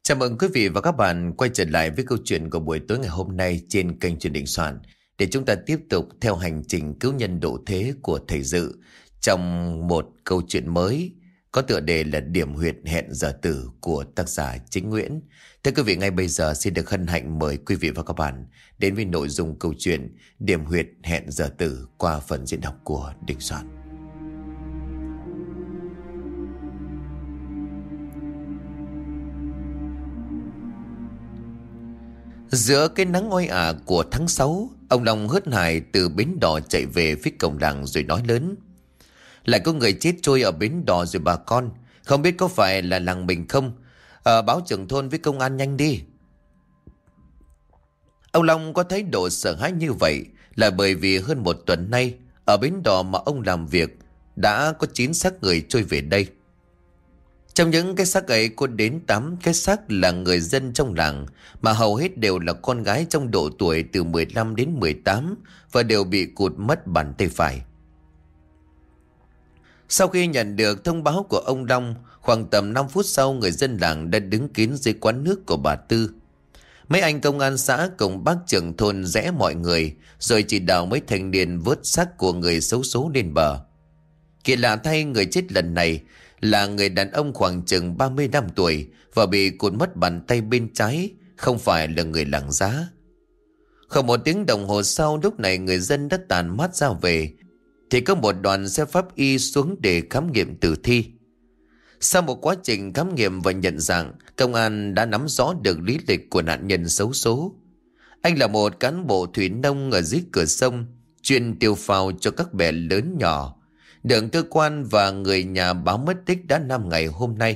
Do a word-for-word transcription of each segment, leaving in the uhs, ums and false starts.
Chào mừng quý vị và các bạn quay trở lại với câu chuyện của buổi tối ngày hôm nay trên kênh Truyền Định Soạn, để chúng ta tiếp tục theo hành trình cứu nhân độ thế của thầy Dự trong một câu chuyện mới có tựa đề là Điểm huyệt hẹn giờ tử của tác giả Chính Nguyễn. Thưa quý vị, ngay bây giờ xin được hân hạnh mời quý vị và các bạn đến với nội dung câu chuyện Điểm huyệt hẹn giờ tử qua phần diễn đọc của Định Soạn. Giữa cái nắng oi ả của tháng sáu, ông Long hớt hải từ bến đò chạy về phía cổng làng rồi nói lớn: "Lại có người chết trôi ở bến đò rồi bà con, không biết có phải là làng mình không? À, báo trưởng thôn với công an nhanh đi." Ông Long có thái độ sợ hãi như vậy là bởi vì hơn một tuần nay ở bến đò mà ông làm việc đã có chín xác người trôi về đây. Trong những cái xác ấy có đến tám cái xác là người dân trong làng, mà hầu hết đều là con gái trong độ tuổi từ mười lăm đến mười tám và đều bị cụt mất bàn tay phải. Sau khi nhận được thông báo của ông Long, khoảng tầm năm phút sau, người dân làng đã đứng kín dưới quán nước của bà Tư. Mấy anh công an xã cùng bác trưởng thôn rẽ mọi người rồi chỉ đạo mấy thanh niên vớt xác của người xấu số lên bờ. Kỳ lạ thay, người chết lần này là người đàn ông khoảng chừng ba mươi lăm tuổi và bị cụt mất bàn tay bên trái, không phải là người làng Giá. Không một tiếng đồng hồ sau, lúc này người dân đã tàn mát ra về, thì có một đoàn xe pháp y xuống để khám nghiệm tử thi. Sau một quá trình khám nghiệm và nhận dạng, công an đã nắm rõ được lý lịch của nạn nhân xấu số. Anh là một cán bộ thủy nông ở dưới cửa sông, chuyên tiêu phao cho các bè lớn nhỏ, được cơ quan và người nhà báo mất tích đã năm ngày hôm nay.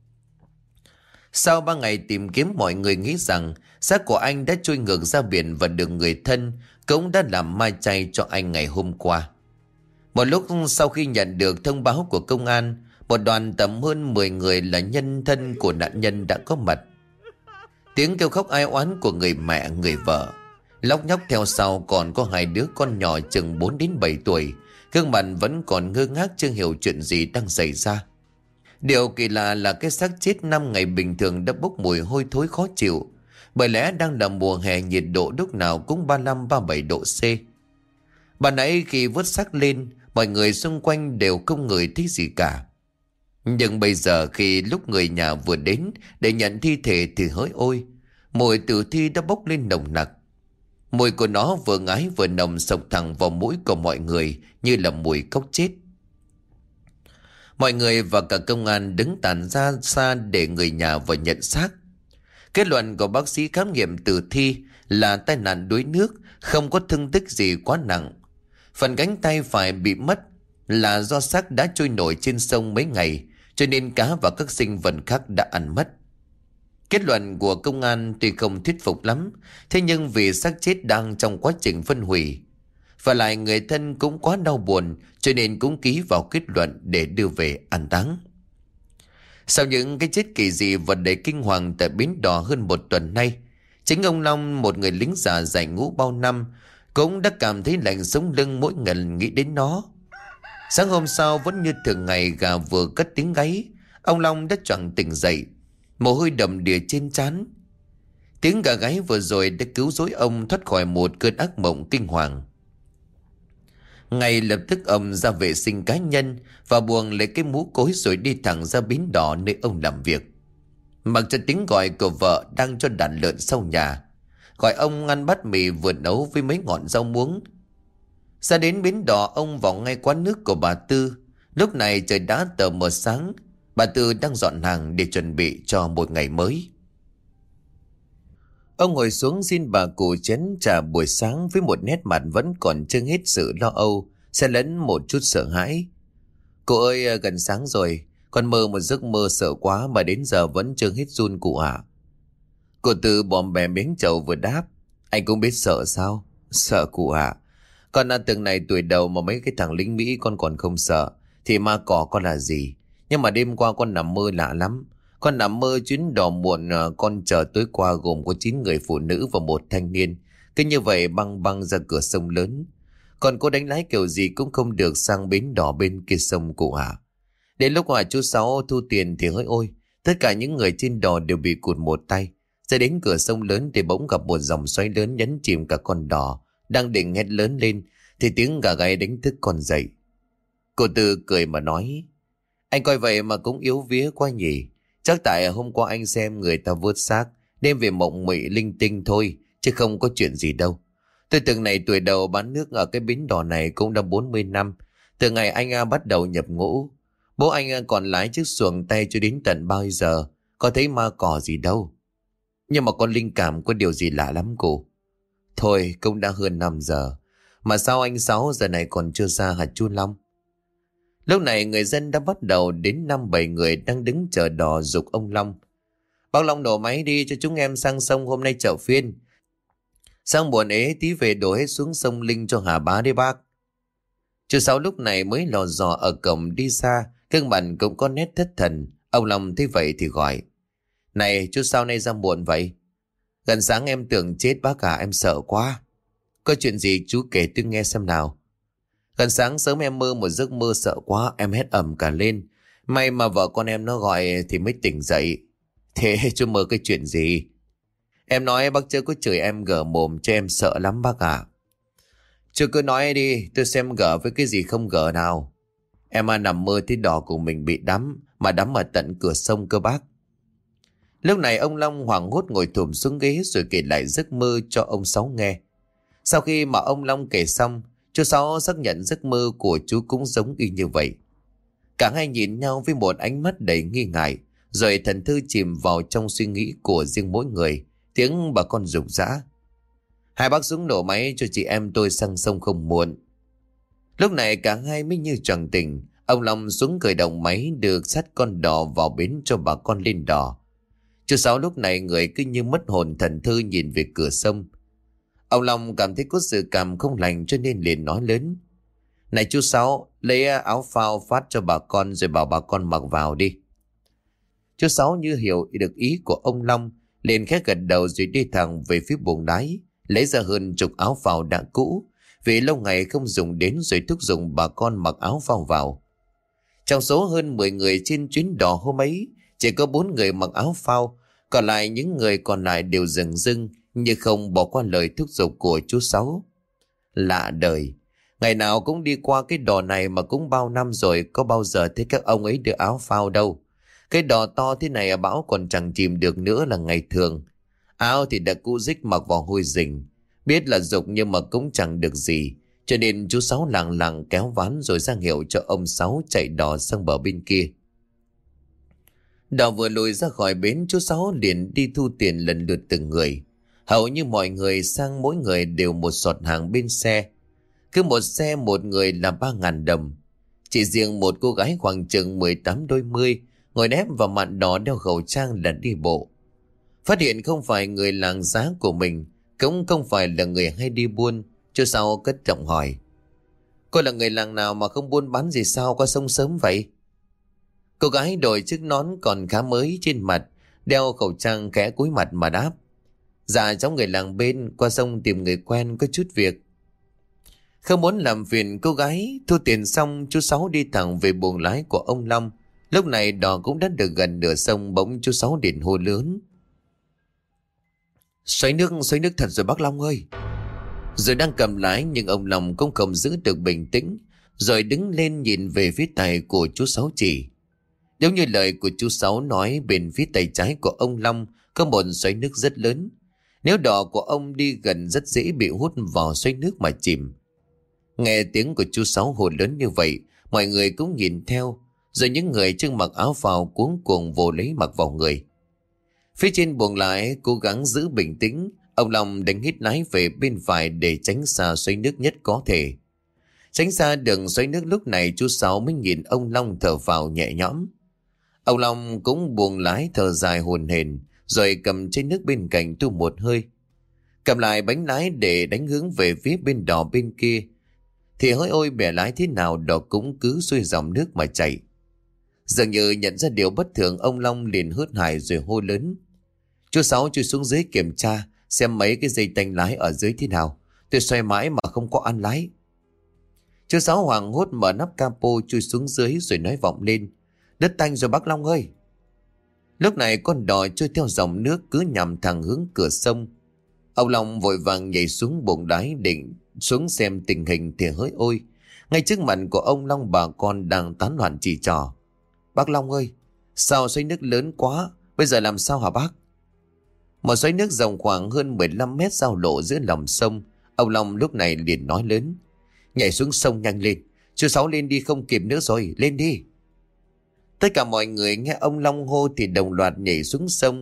Sau ba ngày tìm kiếm, mọi người nghĩ rằng xác của anh đã trôi ngược ra biển và được người thân cũng đã làm mai chay cho anh ngày hôm qua. Một lúc sau khi nhận được thông báo của công an, một đoàn tầm hơn mười người là nhân thân của nạn nhân đã có mặt. Tiếng kêu khóc ai oán của người mẹ, người vợ, lóc nhóc theo sau còn có hai đứa con nhỏ chừng bốn đến bảy tuổi, gương mặt vẫn còn ngơ ngác chưa hiểu chuyện gì đang xảy ra. Điều kỳ lạ là cái xác chết năm ngày bình thường đã bốc mùi hôi thối khó chịu, bởi lẽ đang là mùa hè, nhiệt độ lúc nào cũng ba mươi lăm ba mươi bảy độ C. Bà nãy khi vớt xác lên, mọi người xung quanh đều không ngửi thấy gì cả. Nhưng bây giờ khi lúc người nhà vừa đến để nhận thi thể thì hỡi ôi, mùi tử thi đã bốc lên nồng nặc. Mùi của nó vừa ngái vừa nồng, xộc thẳng vào mũi của mọi người như là mùi cóc chết. Mọi người và cả công an đứng tản ra xa để người nhà vào nhận xác. Kết luận của bác sĩ khám nghiệm tử thi là tai nạn đuối nước, không có thương tích gì quá nặng. Phần cánh tay phải bị mất là do xác đã trôi nổi trên sông mấy ngày, cho nên cá và các sinh vật khác đã ăn mất. Kết luận của công an tuy không thuyết phục lắm, thế nhưng vì xác chết đang trong quá trình phân hủy, và lại người thân cũng quá đau buồn, cho nên cũng ký vào kết luận để đưa về an táng. Sau những cái chết kỳ dị và đầy kinh hoàng tại bến đò hơn một tuần nay, chính ông Long, một người lính già dạy ngũ bao năm, cũng đã cảm thấy lạnh sống lưng mỗi lần nghĩ đến nó. Sáng hôm sau vẫn như thường ngày, gà vừa cất tiếng gáy, ông Long đã choàng tỉnh dậy, mồ hôi đầm đìa trên trán. Tiếng gà gáy vừa rồi đã cứu rỗi ông thoát khỏi một cơn ác mộng kinh hoàng. Ngay lập tức ông ra vệ sinh cá nhân và buông lấy cái mũ cối rồi đi thẳng ra bến đò nơi ông làm việc. Mặc cho tiếng gọi của vợ đang cho đàn lợn sau nhà, gọi ông ăn bát mì vừa nấu với mấy ngọn rau muống. Ra đến bến đò, ông vào ngay quán nước của bà Tư. Lúc này trời đã tờ mờ sáng, bà Tư đang dọn hàng để chuẩn bị cho một ngày mới. Ông ngồi xuống xin bà cụ chén trà buổi sáng với một nét mặt vẫn còn chưa hết sự lo âu, xen lẫn một chút sợ hãi. "Cụ ơi, gần sáng rồi, con mơ một giấc mơ sợ quá mà đến giờ vẫn chưa hết run cụ ạ." Cụ Tư bòm bè miếng trầu vừa đáp: "Anh cũng biết sợ sao?" "Sợ cụ ạ. Con đã từng này tuổi đầu mà mấy cái thằng lính Mỹ con còn không sợ, thì ma cỏ con là gì. Nhưng mà đêm qua con nằm mơ lạ lắm. Con nằm mơ chuyến đò muộn con chờ tối qua gồm có chín người phụ nữ và một thanh niên, cứ như vậy băng băng ra cửa sông lớn. Còn cô đánh lái kiểu gì cũng không được sang bến đò bên kia sông cụ ạ. Đến lúc mà chú Sáu thu tiền thì hỡi ôi, Tất cả những người trên đò đều bị cụt một tay. Ra đến cửa sông lớn thì bỗng gặp một dòng xoáy lớn nhấn chìm cả con đò. Đang định hét lớn lên thì tiếng gà gáy đánh thức con dậy. Cô Tư cười mà nói: Anh coi vậy mà cũng yếu vía quá nhỉ. Chắc tại hôm qua anh xem người ta vớt xác đem về mộng mị linh tinh thôi, chứ không có chuyện gì đâu. Tôi từng này tuổi đầu bán nước ở cái bến đò này cũng đã bốn mươi năm. Từ ngày anh à, bắt đầu nhập ngũ. Bố anh à, còn lái chiếc xuồng tay cho đến tận bao giờ. Có thấy ma cỏ gì đâu. Nhưng mà con linh cảm có điều gì lạ lắm cô. Thôi cũng đã hơn năm giờ. Mà sao anh Sáu giờ này còn chưa ra hả chú Long? Lúc này người dân đã bắt đầu đến năm bảy người đang đứng chờ đò giục ông Long: Bác Long đổ máy đi cho chúng em sang sông, hôm nay chợ phiên. Sang buồn ế tí về đổ hết xuống sông Linh cho Hà Bá đi bác. Chú Sáu lúc này mới lò dò ở cổng đi xa, gương mặt cũng có nét thất thần. Ông Long thấy vậy thì gọi: Này chú sao nay ra muộn vậy? Gần sáng em tưởng chết bác à, em sợ quá. Có chuyện gì chú kể tôi nghe xem nào. Gần sáng sớm em mơ một giấc mơ sợ quá, em hét ầm cả lên. May mà vợ con em nó gọi thì mới tỉnh dậy. Thế chú mơ cái chuyện gì? Em nói bác chưa có chửi em gở mồm cho em sợ lắm bác ạ. Chú cứ nói đi, tôi xem gở với cái gì không gở nào. Em à nằm mơ thấy đò của mình bị đắm, mà đắm ở tận cửa sông cơ bác. Lúc này ông Long hoảng hốt ngồi thụm xuống ghế rồi kể lại giấc mơ cho ông Sáu nghe. Sau khi mà ông Long kể xong, chú Sáu xác nhận giấc mơ của chú cũng giống y như vậy. Cả hai nhìn nhau với một ánh mắt đầy nghi ngại, rồi thần thư chìm vào trong suy nghĩ của riêng mỗi người. Tiếng bà con rục rã: Hai bác xuống nổ máy cho chị em tôi sang sông không muộn. Lúc này cả hai mới như choàng tỉnh. Ông Long xuống khởi động máy được sát con đò vào bến cho bà con lên đò. Chú Sáu lúc này người cứ như mất hồn thần thư nhìn về cửa sông. Ông Long cảm thấy có sự cảm không lành cho nên liền nói lớn: Này chú Sáu, lấy áo phao phát cho bà con rồi bảo bà con mặc vào đi. Chú Sáu như hiểu được ý của ông Long, liền khẽ gật đầu rồi đi thẳng về phía buồng lái, lấy ra hơn chục áo phao đã cũ, vì lâu ngày không dùng đến rồi thúc giục bà con mặc áo phao vào. Trong số hơn mười người trên chuyến đò hôm ấy, chỉ có bốn người mặc áo phao, còn lại những người còn lại đều dừng dưng như không bỏ qua lời thúc giục của chú Sáu. Lạ đời, ngày nào cũng đi qua cái đò này mà cũng bao năm rồi, có bao giờ thấy các ông ấy đưa áo phao đâu. Cái đò to thế này bão còn chẳng chìm được nữa là ngày thường. Áo thì đã cũ rích mặc vào hôi rình, biết là dục nhưng mà cũng chẳng được gì, cho nên chú Sáu lặng lặng kéo ván rồi ra hiệu cho ông Sáu chạy đò sang bờ bên kia. Đò vừa lùi ra khỏi bến, chú Sáu liền đi thu tiền lần lượt từng người. Hầu như mọi người sang mỗi người đều một sọt hàng bên xe. Cứ một xe một người là ba ngàn đồng. Chỉ riêng một cô gái khoảng chừng mười tám đôi mươi ngồi nép vào mạn đỏ đeo khẩu trang là đi bộ. Phát hiện không phải người làng giá của mình, cũng không phải là người hay đi buôn, chú Sáu cất giọng hỏi: Cô là người làng nào mà không buôn bán gì sao qua sông sớm vậy? Cô gái đội chiếc nón còn khá mới trên mặt, đeo khẩu trang khẽ cúi mặt mà đáp: Dạ cháu người làng bên, qua sông tìm người quen có chút việc. Không muốn làm phiền cô gái, thu tiền xong chú Sáu đi thẳng về buồng lái của ông Long. Lúc này đò cũng đã được gần nửa sông, bỗng chú Sáu điện hô lớn: Xoáy nước, xoáy nước thật rồi bác Long ơi! Rồi đang cầm lái nhưng ông Long cũng không giữ được bình tĩnh, rồi đứng lên nhìn về phía tay của chú Sáu chỉ. Giống như lời của chú Sáu nói, bên phía tay trái của ông Long có một xoáy nước rất lớn. Nếu đò của ông đi gần rất dễ bị hút vào xoáy nước mà chìm. Nghe tiếng của chú Sáu hồ lớn như vậy, mọi người cũng nhìn theo, rồi những người chưa mặc áo phao cuống cuồng vồ lấy mặc vào người. Phía trên buồng lái cố gắng giữ bình tĩnh, ông Long đánh hít lái về bên phải để tránh xa xoáy nước nhất có thể. Tránh xa đường xoáy nước, lúc này chú Sáu mới nhìn ông Long thở vào nhẹ nhõm. Ông Long cũng buông lái thở dài hồn hển, rồi cầm chai nước bên cạnh tu một hơi. Cầm lại bánh lái để đánh hướng về phía bên đò bên kia. Thì hỡi ôi bẻ lái thế nào đò cũng cứ xuôi dòng nước mà chạy. Dường như nhận ra điều bất thường, ông Long liền hớt hải rồi hô lớn: Chú Sáu chui xuống dưới kiểm tra xem mấy cái dây tanh lái ở dưới thế nào. Tôi xoay mãi mà không có ăn lái. Chú Sáu hoảng hốt mở nắp capo chui xuống dưới rồi nói vọng lên: Đất tanh rồi bác Long ơi! Lúc này con đò trôi theo dòng nước cứ nhằm thẳng hướng cửa sông. Ông Long vội vàng nhảy xuống bụng đáy định xuống xem tình hình thì hỡi ôi. Ngay trước mặt của ông Long bà con đang tán loạn chỉ trò. Bác Long ơi, sao xoáy nước lớn quá, bây giờ làm sao hả bác? Một xoáy nước rộng khoảng hơn mười lăm mét giao lộ giữa lòng sông. Ông Long lúc này liền nói lớn. Nhảy xuống sông nhanh lên, chú Sáu lên đi không kịp nữa rồi, lên đi. Tất cả mọi người nghe ông Long hô thì đồng loạt nhảy xuống sông,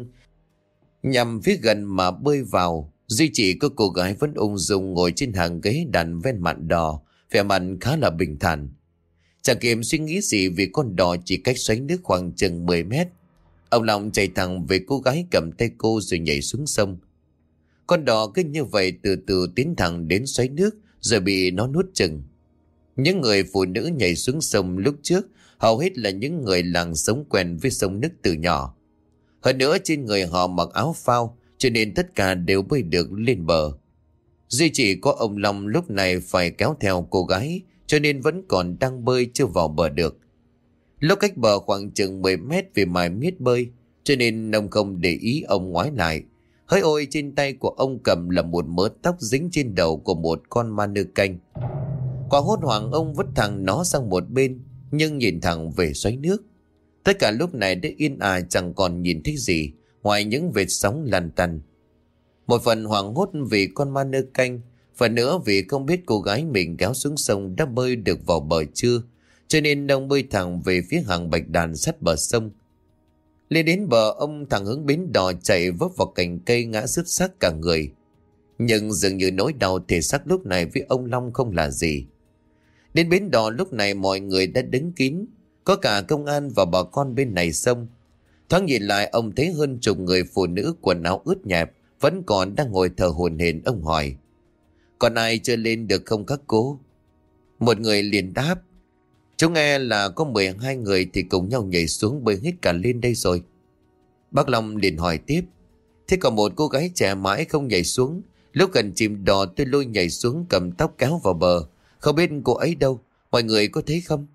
nhằm phía gần mà bơi vào. Duy chỉ có cô gái vẫn ung dung ngồi trên hàng ghế đàn ven mạn đò, vẻ mặt khá là bình thản. Chẳng kịp suy nghĩ gì vì con đò chỉ cách xoáy nước khoảng chừng mười mét. Ông Long chạy thẳng về cô gái cầm tay cô rồi nhảy xuống sông. Con đò cứ như vậy từ từ tiến thẳng đến xoáy nước rồi bị nó nuốt chừng. Những người phụ nữ nhảy xuống sông lúc trước hầu hết là những người làng sống quen với sông nước từ nhỏ. Hơn nữa trên người họ mặc áo phao cho nên tất cả đều bơi được lên bờ. Duy chỉ có ông Long lúc này phải kéo theo cô gái cho nên vẫn còn đang bơi chưa vào bờ được. Lúc cách bờ khoảng chừng mười mét vì mải miết bơi cho nên ông không để ý, ông ngoái lại. Hỡi ôi, trên tay của ông cầm là một mớ tóc dính trên đầu của một con ma nơ canh. Quả hốt hoảng ông vứt thẳng nó sang một bên nhưng nhìn thẳng về xoáy nước. Tất cả lúc này đã yên ả, chẳng còn nhìn thấy gì ngoài những vệt sóng lăn tăn. Một phần hoảng hốt vì con ma nơ canh, phần nữa vì không biết cô gái mình kéo xuống sông đã bơi được vào bờ chưa, cho nên ông bơi thẳng về phía hàng bạch đàn sát bờ sông. Lên đến bờ, ông thẳng hướng bến đò chạy vấp vào cành cây ngã sứt xác cả người. Nhưng dường như nỗi đau thể xác lúc này với ông Long không là gì. Đến bến đò lúc này mọi người đã đứng kín, có cả công an và bà con bên này sông. Thoáng nhìn lại ông thấy hơn chục người phụ nữ quần áo ướt nhẹp vẫn còn đang ngồi thở hổn hển. Ông hỏi: còn ai chưa lên được không các cô? Một người liền đáp: chú nghe là có mười hai người thì cùng nhau nhảy xuống bơi hết cả lên đây rồi. Bác Long liền hỏi tiếp: thế còn một cô gái trẻ mãi không nhảy xuống, lúc gần chìm đò tôi lôi nhảy xuống cầm tóc kéo vào bờ, không biết cô ấy đâu, mọi người có thấy không?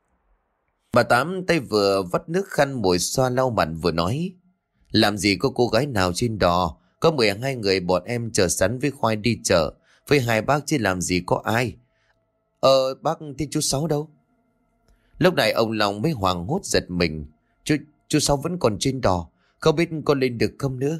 Bà Tám tay vừa vắt nước khăn mùi xoa lau mặt vừa nói: làm gì có cô gái nào trên đò, có mười hai người bọn em chờ sẵn với khoai đi chợ, với hai bác chứ làm gì có ai. Ờ bác thì chú Sáu đâu? Lúc này ông Long mới hoảng hốt giật mình. Chú, chú Sáu vẫn còn trên đò, không biết con lên được không nữa.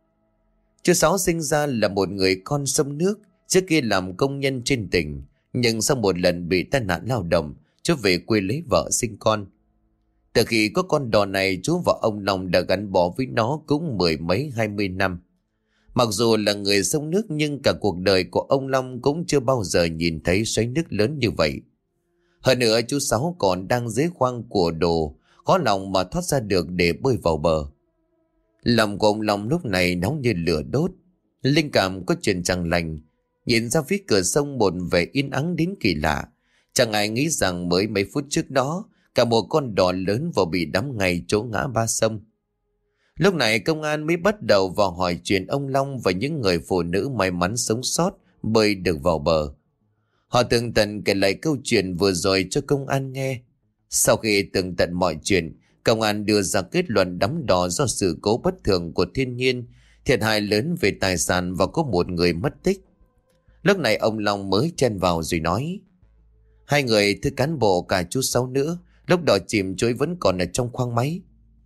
Chú Sáu sinh ra là một người con sông nước, trước kia làm công nhân trên tỉnh, nhưng sau một lần bị tai nạn lao động, chú về quê lấy vợ sinh con. Từ khi có con đò này, chú và ông Long đã gắn bó với nó cũng mười mấy hai mươi năm. Mặc dù là người sông nước nhưng cả cuộc đời của ông Long cũng chưa bao giờ nhìn thấy xoáy nước lớn như vậy. Hơn nữa chú Sáu còn đang dưới khoang của đồ, khó lòng mà thoát ra được để bơi vào bờ. Lòng của ông Long lúc này nóng như lửa đốt, linh cảm có chuyện chẳng lành. Nhìn ra phía cửa sông một vẻ yên ắng đến kỳ lạ. Chẳng ai nghĩ rằng mới mấy phút trước đó cả một con đò lớn vừa bị đắm ngay chỗ ngã ba sông. Lúc này công an mới bắt đầu vào hỏi chuyện ông Long và những người phụ nữ may mắn sống sót bơi được vào bờ. Họ tường tận kể lại câu chuyện vừa rồi cho công an nghe. Sau khi tường tận mọi chuyện, công an đưa ra kết luận đắm đò do sự cố bất thường của thiên nhiên, thiệt hại lớn về tài sản và có một người mất tích. Lúc này ông Long mới chen vào rồi nói: hai người thưa cán bộ cả chú Sáu nữa, lúc đò chìm chú ấy vẫn còn ở trong khoang máy.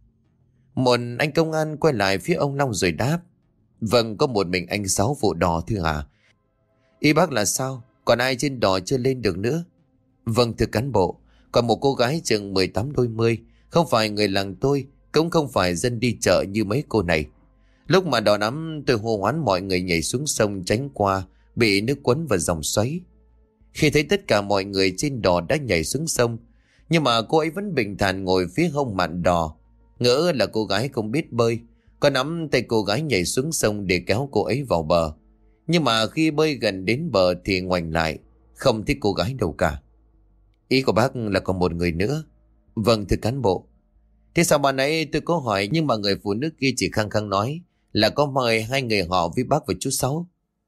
Một anh công an quay lại phía ông Long rồi đáp: vâng, có một mình anh Sáu vụ đò thưa à. Ý bác là sao, còn ai trên đò chưa lên được nữa? Vâng thưa cán bộ, còn một cô gái chừng mười tám đôi mươi, không phải người làng tôi, cũng không phải dân đi chợ như mấy cô này. Lúc mà đò nắm tôi hô hoán mọi người nhảy xuống sông tránh qua, bị nước cuốn vào dòng xoáy. Khi thấy tất cả mọi người trên đò đã nhảy xuống sông, nhưng mà cô ấy vẫn bình thản ngồi phía hông mạn đò, ngỡ là cô gái không biết bơi. Có nắm tay cô gái nhảy xuống sông để kéo cô ấy vào bờ, nhưng mà khi bơi gần đến bờ thì ngoảnh lại, không thấy cô gái đâu cả. Ý của bác là còn một người nữa? Vâng thưa cán bộ. Thế sao ban nãy tôi có hỏi nhưng mà người phụ nữ kia chỉ khăng khăng nói là có mời hai người họ với bác và chú Sáu.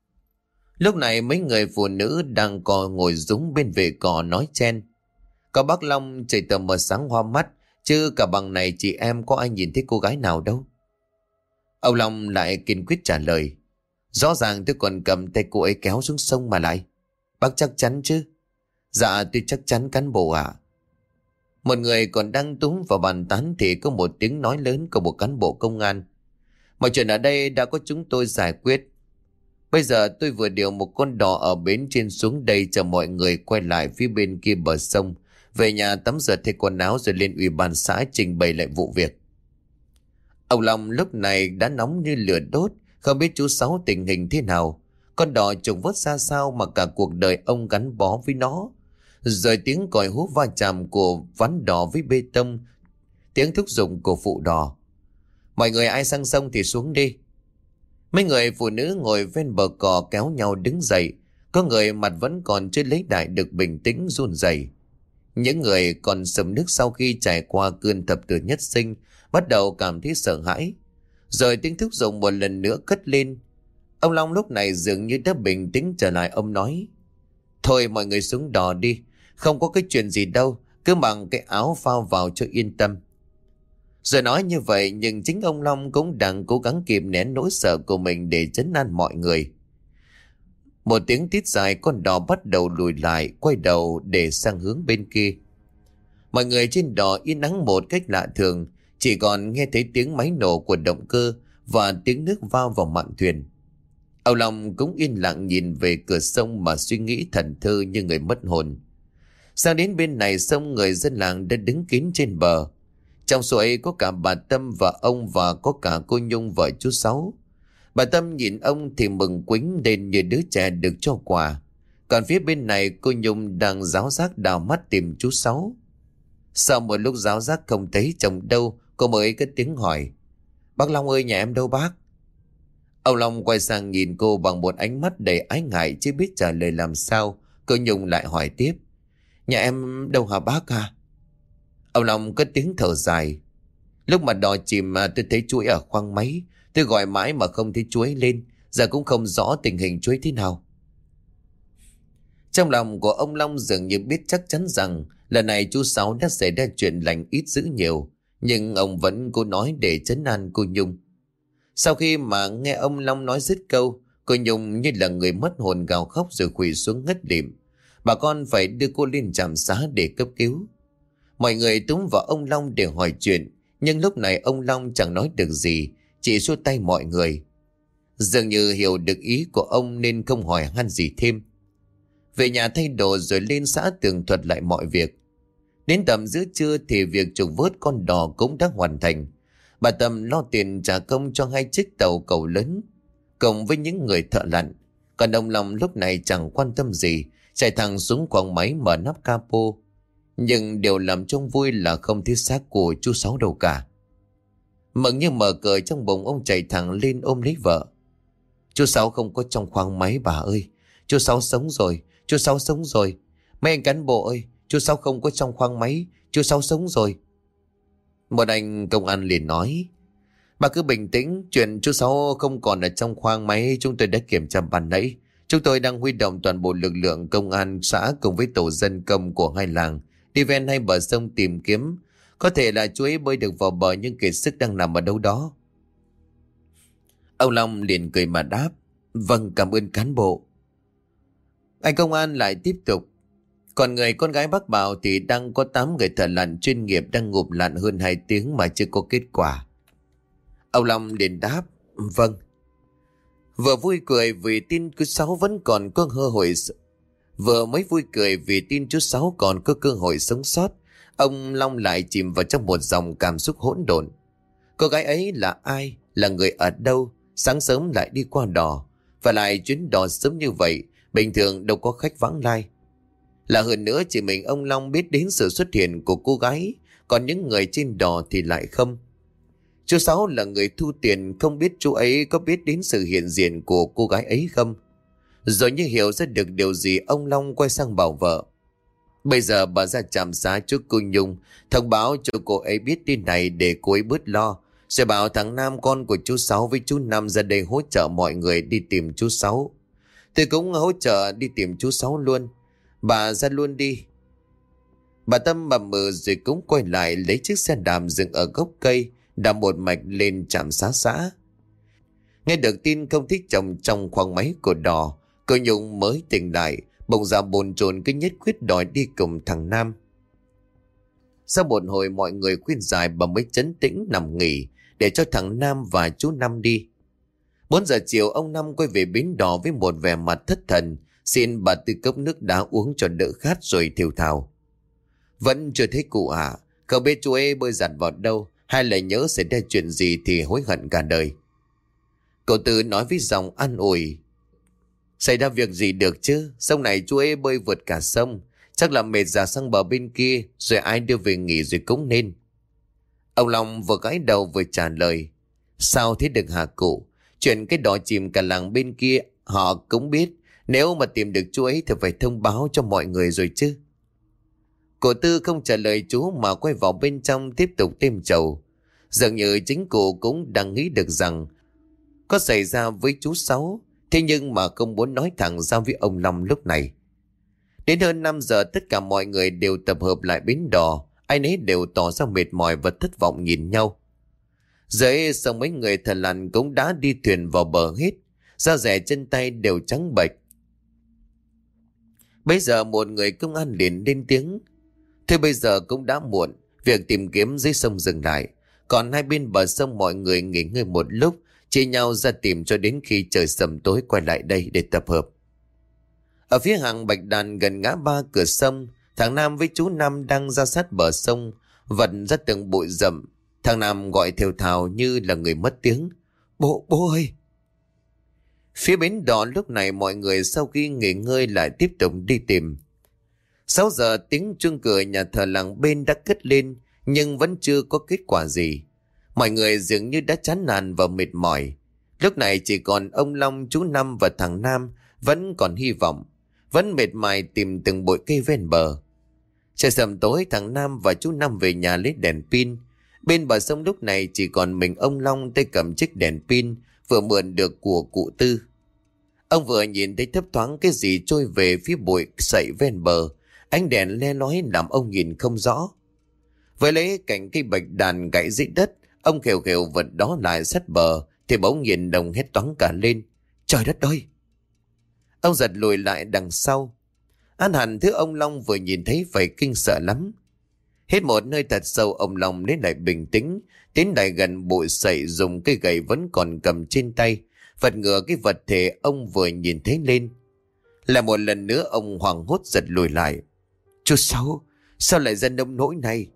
Lúc này mấy người phụ nữ đang co ngồi rúng bên vệ cỏ nói chen: có bác Long trời tờ mờ sáng hoa mắt, Chứ cả bằng này chị em có ai nhìn thấy cô gái nào đâu. Ông Long lại kiên quyết trả lời. Rõ ràng tôi còn cầm tay cô ấy kéo xuống sông mà lại. Bác chắc chắn chứ? Dạ tôi chắc chắn cán bộ ạ. Một người còn đang túm vào bàn tán thì có một tiếng nói lớn của một cán bộ công an. Mọi chuyện ở đây đã có chúng tôi giải quyết. Bây giờ tôi vừa điều một con đò ở bến trên xuống đây chờ mọi người quay lại phía bên kia bờ sông, về nhà tắm rửa thay quần áo rồi lên ủy ban xã trình bày lại vụ việc. Ông Long lúc này đã nóng như lửa đốt, không biết chú Sáu tình hình thế nào, con đò trông vớt ra sao mà cả cuộc đời ông gắn bó với nó. Rồi tiếng còi hú va chạm của ván đò với bê tông, tiếng thúc giục của phụ đò. Mọi người ai sang sông thì xuống đi. Mấy người phụ nữ ngồi ven bờ cò kéo nhau đứng dậy, có người mặt vẫn còn chưa lấy lại được bình tĩnh run rẩy. Những người còn sầm nước sau khi trải qua cơn thập tử nhất sinh bắt đầu cảm thấy sợ hãi. Rồi tiếng thúc giục một lần nữa cất lên. Ông Long lúc này dường như đã bình tĩnh trở lại. Ông nói: Thôi mọi người xuống đò đi, không có cái chuyện gì đâu, cứ bằng cái áo phao vào cho yên tâm. Rồi nói như vậy nhưng chính ông Long cũng đang cố gắng kìm nén nỗi sợ của mình để trấn an mọi người. Một tiếng tít dài, con đò bắt đầu lùi lại, quay đầu để sang hướng bên kia. Mọi người trên đò yên ắng một cách lạ thường, chỉ còn nghe thấy tiếng máy nổ của động cơ và tiếng nước vao vào mạn thuyền. Ông Long cũng yên lặng nhìn về cửa sông mà suy nghĩ thẫn thờ như người mất hồn. Sang đến bên này sông, người dân làng đã đứng kín trên bờ. Trong số ấy có cả bà Tâm và ông, và có cả cô Nhung vợ chú Sáu. Bà Tâm nhìn ông thì mừng quính lên như đứa trẻ được cho quà. Còn phía bên này cô Nhung đang ráo rác đào mắt tìm chú Sáu. Sau một lúc ráo rác không thấy chồng đâu, cô mới cất tiếng hỏi: Bác Long ơi, nhà em đâu bác? Ông Long quay sang nhìn cô bằng một ánh mắt đầy ái ngại, chưa biết trả lời làm sao. Cô Nhung lại hỏi tiếp: Nhà em đâu hả bác à? Ông Long cất tiếng thở dài: Lúc mà đò chìm mà tôi thấy chuối ở khoang máy, tôi gọi mãi mà không thấy chuối lên, giờ cũng không rõ tình hình chuối thế nào. Trong lòng của ông Long dường như biết chắc chắn rằng lần này chú Sáu đã xảy ra chuyện lành ít dữ nhiều, nhưng ông vẫn cố nói để trấn an cô Nhung. Sau khi mà nghe ông Long nói dứt câu, cô Nhung như là người mất hồn gào khóc rồi quỳ xuống ngất lịm. Bà con phải đưa cô lên trạm xá để cấp cứu. Mọi người túm vào ông Long để hỏi chuyện, nhưng lúc này ông Long chẳng nói được gì, chỉ xua tay mọi người. Dường như hiểu được ý của ông nên không hỏi han gì thêm. Về nhà thay đồ rồi lên xã tường thuật lại mọi việc. Đến tầm giữa trưa thì việc trục vớt con đò cũng đã hoàn thành. Bà Tâm lo tiền trả công cho hai chiếc tàu cầu lớn cùng với những người thợ lặn. Còn ông Long lúc này chẳng quan tâm gì, chạy thẳng xuống khoang máy mở nắp capo. Nhưng điều làm trông vui là không thấy xác của chú Sáu đâu cả. Mừng như mở cờ trong bụng, ông chạy thẳng lên ôm lấy vợ. Chú Sáu không có trong khoang máy bà ơi. Chú Sáu sống rồi, chú Sáu sống rồi. Mấy anh cán bộ ơi, chú Sáu không có trong khoang máy, chú Sáu sống rồi. Một anh công an liền nói: Bà cứ bình tĩnh, chuyện chú Sáu không còn ở trong khoang máy chúng tôi đã kiểm tra ban nãy. Chúng tôi đang huy động toàn bộ lực lượng công an xã cùng với tổ dân công của hai làng đi ven hai bờ sông tìm kiếm. Có thể là chú ấy bơi được vào bờ nhưng kiệt sức đang nằm ở đâu đó. Ông Long liền cười mà đáp: Vâng, cảm ơn cán bộ. Anh công an lại tiếp tục: Còn người con gái bác Bảo thì đang có tám người thợ lặn chuyên nghiệp đang ngụp lặn hơn hai tiếng mà chưa có kết quả. Ông Long liền đáp: Vâng. Vừa vui cười vì tin chú Sáu vẫn còn có cơ hội Vừa mới vui cười vì tin chú Sáu còn có cơ hội sống sót, ông Long lại chìm vào trong một dòng cảm xúc hỗn độn. Cô gái ấy là ai? Là người ở đâu? Sáng sớm lại đi qua đò, và lại chuyến đò sớm như vậy, bình thường đâu có khách vãng lai. Là hơn nữa chỉ mình ông Long biết đến sự xuất hiện của cô gái, còn những người trên đò thì lại không. Chú Sáu là người thu tiền, không biết chú ấy có biết đến sự hiện diện của cô gái ấy không? Rồi như hiểu ra được điều gì, ông Long quay sang bảo vợ: Bây giờ bà ra trạm xá trước cô Nhung, thông báo cho cô ấy biết tin này để cô ấy bớt lo. Rồi bảo thằng Nam con của chú Sáu với chú Năm ra đây hỗ trợ mọi người đi tìm chú Sáu. Tôi cũng hỗ trợ đi tìm chú Sáu luôn. Bà ra luôn đi. Bà Tâm bầm mừ rồi cũng quay lại lấy chiếc xe đạp dừng ở gốc cây, đạp một mạch lên trạm xá xã. Nghe được tin không thích chồng trong khoang máy của Đò, cô Nhung mới tỉnh lại, bỗng ra bồn chồn cứ nhất quyết đòi đi cùng thằng Nam. Sau một hồi mọi người khuyên giải, bà mới trấn tĩnh nằm nghỉ để cho thằng Nam và chú Năm đi. Bốn giờ chiều ông Năm quay về bến Đò với một vẻ mặt thất thần, xin bà Tư cốc nước đá uống cho đỡ khát rồi thều thào: "Vẫn chưa thấy cụ à? Không biết chú ấy bơi giặt vào đâu, hay là nhớ xảy ra chuyện gì thì hối hận cả đời." Cậu Tư nói với giọng an ủi: "Xảy ra việc gì được chứ? Sông này chú ấy bơi vượt cả sông, chắc là mệt ra sang bờ bên kia rồi ai đưa về nghỉ rồi cũng nên." Ông Long vừa gãi đầu vừa trả lời: "Sao thế được hả cụ? Chuyện cái đò chìm cả làng bên kia họ cũng biết. Nếu mà tìm được chú ấy thì phải thông báo cho mọi người rồi chứ." Cô Tư không trả lời chú mà quay vào bên trong tiếp tục thêm trầu. Dường như chính cụ cũng đang nghĩ được rằng có xảy ra với chú Sáu, thế nhưng mà không muốn nói thẳng ra với ông Long lúc này. Đến hơn năm giờ tất cả mọi người đều tập hợp lại bến Đò, ai nấy đều tỏ ra mệt mỏi và thất vọng nhìn nhau. Dưới sông mấy người thợ lặn cũng đã đi thuyền vào bờ hết, da rẻ chân tay đều trắng bệch. Bây giờ một người công an liền lên tiếng: "Thế bây giờ cũng đã muộn, việc tìm kiếm dưới sông dừng lại. Còn hai bên bờ sông mọi người nghỉ ngơi một lúc, chia nhau ra tìm cho đến khi trời sầm tối quay lại đây để tập hợp." Ở phía hàng Bạch Đàn gần ngã ba cửa sông, thằng Nam với chú Năm đang ra sát bờ sông, vật ra từng bụi rậm. Thằng Nam gọi thều thào như là người mất tiếng: "Bố, bố ơi!" Phía bến Đò lúc này mọi người sau khi nghỉ ngơi lại tiếp tục đi tìm. Sáu giờ tiếng chuông cửa nhà thờ làng bên đã cất lên, nhưng vẫn chưa có kết quả gì. Mọi người dường như đã chán nản và mệt mỏi. Lúc này chỉ còn ông Long, chú Năm và thằng Nam vẫn còn hy vọng, vẫn mệt mài tìm từng bụi cây ven bờ. Trời sầm tối, thằng Nam và chú Năm về nhà lấy đèn pin. Bên bờ sông lúc này chỉ còn mình ông Long tay cầm chiếc đèn pin vừa mượn được của cụ Tư. Ông vừa nhìn thấy thấp thoáng cái gì trôi về phía bụi sậy ven bờ, ánh đèn le lói làm ông nhìn không rõ. Với lấy cành cây bạch đàn gãy dưới đất, ông khều khều vật đó lại sát bờ thì bỗng nhìn đồng hét toáng cả lên: "Trời đất ơi!" Ông giật lùi lại đằng sau. An hẳn thứ ông Long vừa nhìn thấy phải kinh sợ lắm. Hết một hơi thật sâu, ông Long lấy lại bình tĩnh, tiến lại gần bụi sậy, dùng cây gậy vẫn còn cầm trên tay vật ngừa cái vật thể ông vừa nhìn thấy lên. Lại một lần nữa ông hoảng hốt giật lùi lại. "Chú Sáu, sao lại ra nông nỗi này?"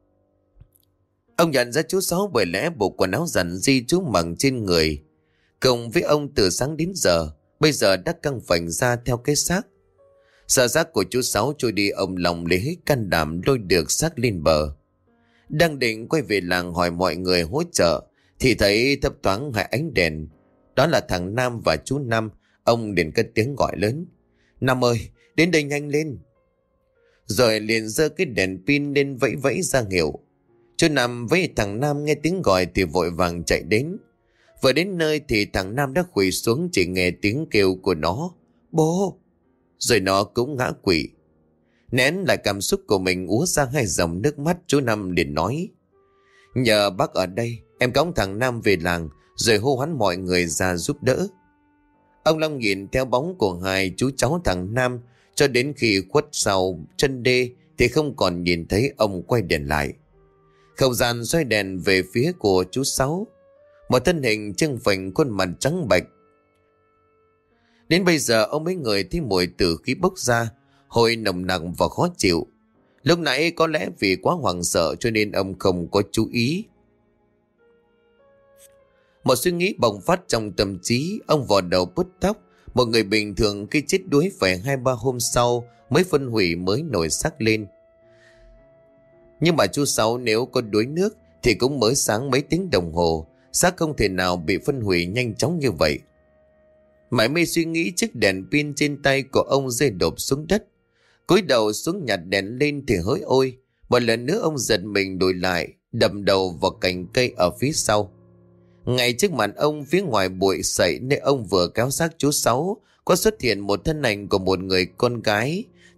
Ông nhận ra chú Sáu bởi lẽ bộ quần áo giản di chú mặc trên người cùng với ông từ sáng đến giờ bây giờ đã căng phành ra theo cái xác. Sợ xác của chú Sáu trôi đi, ông Long lấy hết can đảm lôi được xác lên bờ. Đang định quay về làng hỏi mọi người hỗ trợ thì thấy thấp thoáng hai ánh đèn. Đó là thằng Nam và chú Năm. Ông liền cất tiếng gọi lớn: "Năm ơi, đến đây nhanh lên!" Rồi liền giơ cái đèn pin lên vẫy vẫy ra hiệu. Chú Năm với thằng Nam nghe tiếng gọi thì vội vàng chạy đến. Vừa đến nơi thì thằng Nam đã quỳ xuống, chỉ nghe tiếng kêu của nó: "Bố!" Rồi nó cũng ngã quỵ. Nén lại cảm xúc của mình úa ra hai dòng nước mắt, chú Năm liền nói: "Nhờ bác ở đây, em cõng thằng Nam về làng rồi hô hoán mọi người ra giúp đỡ." Ông Long nhìn theo bóng của hai chú cháu thằng Nam cho đến khi khuất sau chân đê thì không còn nhìn thấy. Ông quay đèn lại, không gian xoay đèn về phía của chú Sáu. Một thân hình trưng phình, khuôn mặt trắng bệch. Đến bây giờ ông mấy người thấy mùi tử khí bốc ra, hôi nồng nặc và khó chịu. Lúc nãy có lẽ vì quá hoảng sợ cho nên ông không có chú ý. Một suy nghĩ bùng phát trong tâm trí, ông vò đầu bứt tóc. Một người bình thường khi chết đuối phải hai ba hôm sau mới phân hủy, mới nổi xác lên. Nhưng mà chú Sáu nếu có đuối nước thì cũng mới sáng mấy tiếng đồng hồ, xác không thể nào bị phân hủy nhanh chóng như vậy. Mãi mê suy nghĩ, chiếc đèn pin trên tay của ông rơi đổ xuống đất. Cúi đầu xuống nhặt đèn lên thì hỡi ôi, một lần nữa ông giật mình lùi lại, đập đầu vào cành cây ở phía sau. Ngay trước mặt ông, phía ngoài bụi sậy nơi ông vừa kéo xác chú Sáu, có xuất hiện một thân ảnh của một người con gái,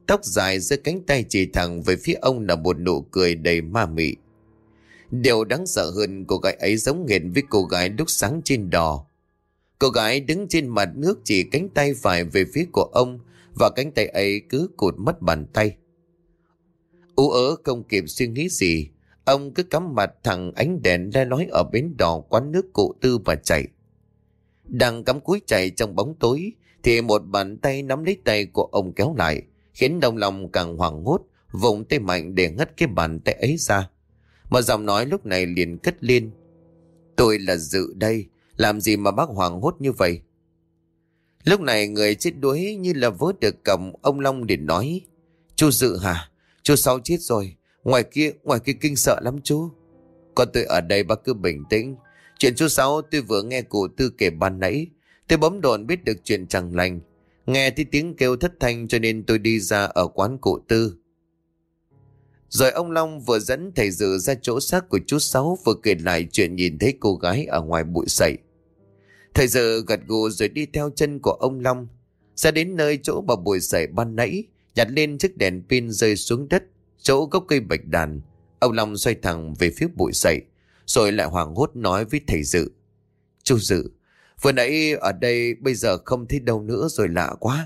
tóc dài giữa cánh tay chỉ thẳng về phía ông là một nụ cười đầy ma mị. Điều đáng sợ hơn, cô gái ấy giống hệt với cô gái lúc sáng trên đò. Cô gái đứng trên mặt nước chỉ cánh tay phải về phía của ông, và cánh tay ấy cứ cụt mất bàn tay. Ú ớ không kịp suy nghĩ gì, ông cứ cắm mặt thẳng ánh đèn le lói ở bến đò quán nước cụ Tư và chạy. Đang cắm cúi chạy trong bóng tối thì một bàn tay nắm lấy tay của ông kéo lại, khiến đồng lòng càng hoảng hốt, vùng tay mạnh để ngắt cái bàn tay ấy ra. Một giọng nói lúc này liền cất lên: "Tôi là Dự đây, làm gì mà bác hoảng hốt như vậy?" Lúc này người chết đuối như là vớ được cầm, ông Long liền nói: "Chú Dự hả? Chú Sáu chết rồi. Ngoài kia, ngoài kia kinh sợ lắm chú." "Còn tôi ở đây, bác cứ bình tĩnh. Chuyện chú Sáu tôi vừa nghe cụ Tư kể ban nãy. Tôi bấm đồn biết được chuyện chẳng lành. Nghe thấy tiếng kêu thất thanh cho nên tôi đi ra ở quán cụ Tư." Rồi ông Long vừa dẫn thầy Dự ra chỗ xác của chú Sáu, vừa kể lại chuyện nhìn thấy cô gái ở ngoài bụi sậy. Thầy Dự gật gù rồi đi theo chân của ông Long ra đến nơi chỗ bà bụi sậy ban nãy, nhặt lên chiếc đèn pin rơi xuống đất chỗ gốc cây bạch đàn. Ông Long xoay thẳng về phía bụi sậy, rồi lại hoảng hốt nói với thầy Dự: "Chú Dự, vừa nãy ở đây bây giờ không thấy đâu nữa rồi, lạ quá."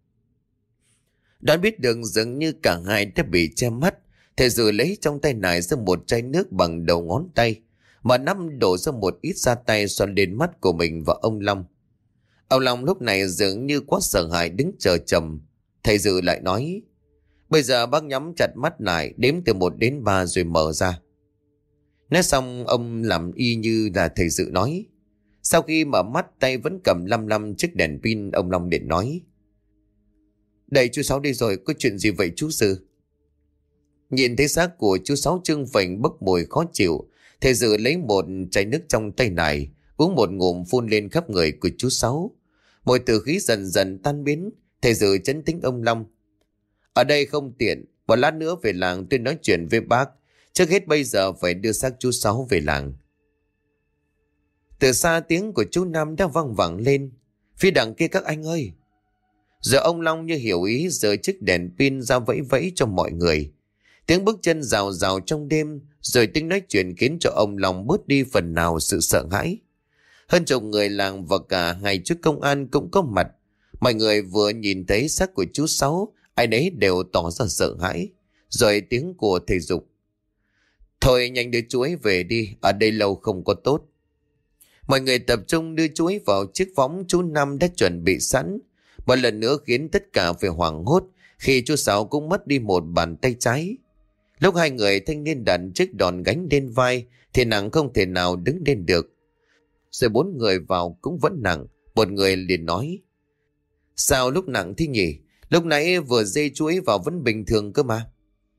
Đoán biết được dường như cả hai đã bị che mắt, thầy Dự lấy trong tay nải ra một chai nước bằng đầu ngón tay, mà nắm đổ ra một ít ra tay xoăn lên mắt của mình và ông Long. Ông Long lúc này dường như quá sợ hãi đứng chờ trầm. Thầy Dự lại nói: "Bây giờ bác nhắm chặt mắt lại, đếm từ một đến ba rồi mở ra." Nói xong ông làm y như là thầy Dự nói. Sau khi mở mắt, tay vẫn cầm lăm lăm chiếc đèn pin, ông Long điện nói: "Đây, chú Sáu đi rồi, có chuyện gì vậy chú Dự?" Nhìn thấy xác của chú Sáu trương phình bốc mùi khó chịu, thầy Dự lấy một chai nước trong tay này, uống một ngụm phun lên khắp người của chú Sáu. Mùi tử khí dần dần tan biến. Thầy Dự trấn tĩnh ông Long: "Ở đây không tiện, một lát nữa về làng tôi nói chuyện với bác. Trước hết bây giờ phải đưa xác chú Sáu về làng." Từ xa tiếng của chú Năm đã vang vẳng lên: "Phía đằng kia các anh ơi!" Giờ ông Long như hiểu ý, giơ chiếc đèn pin ra vẫy vẫy cho mọi người. Tiếng bước chân rào rào trong đêm, rồi tiếng nói chuyện khiến cho ông Long bớt đi phần nào sự sợ hãi. Hơn chục người làng và cả hai chức công an cũng có mặt. Mọi người vừa nhìn thấy xác của chú Sáu, ai nấy đều tỏ ra sợ hãi. Rồi tiếng của thầy Dục: "Thôi nhanh đưa chú ấy về đi, ở đây lâu không có tốt." Mọi người tập trung đưa chú ấy vào chiếc võng chú Năm đã chuẩn bị sẵn. Một lần nữa khiến tất cả phải hoảng hốt khi chú Sáu cũng mất đi một bàn tay trái. Lúc hai người thanh niên đặt chiếc đòn gánh lên vai thì nặng không thể nào đứng lên được. Rồi bốn người vào cũng vẫn nặng. Một người liền nói: "Sao lúc nặng thế nhỉ? Lúc nãy vừa dây chú ấy vào vẫn bình thường cơ mà."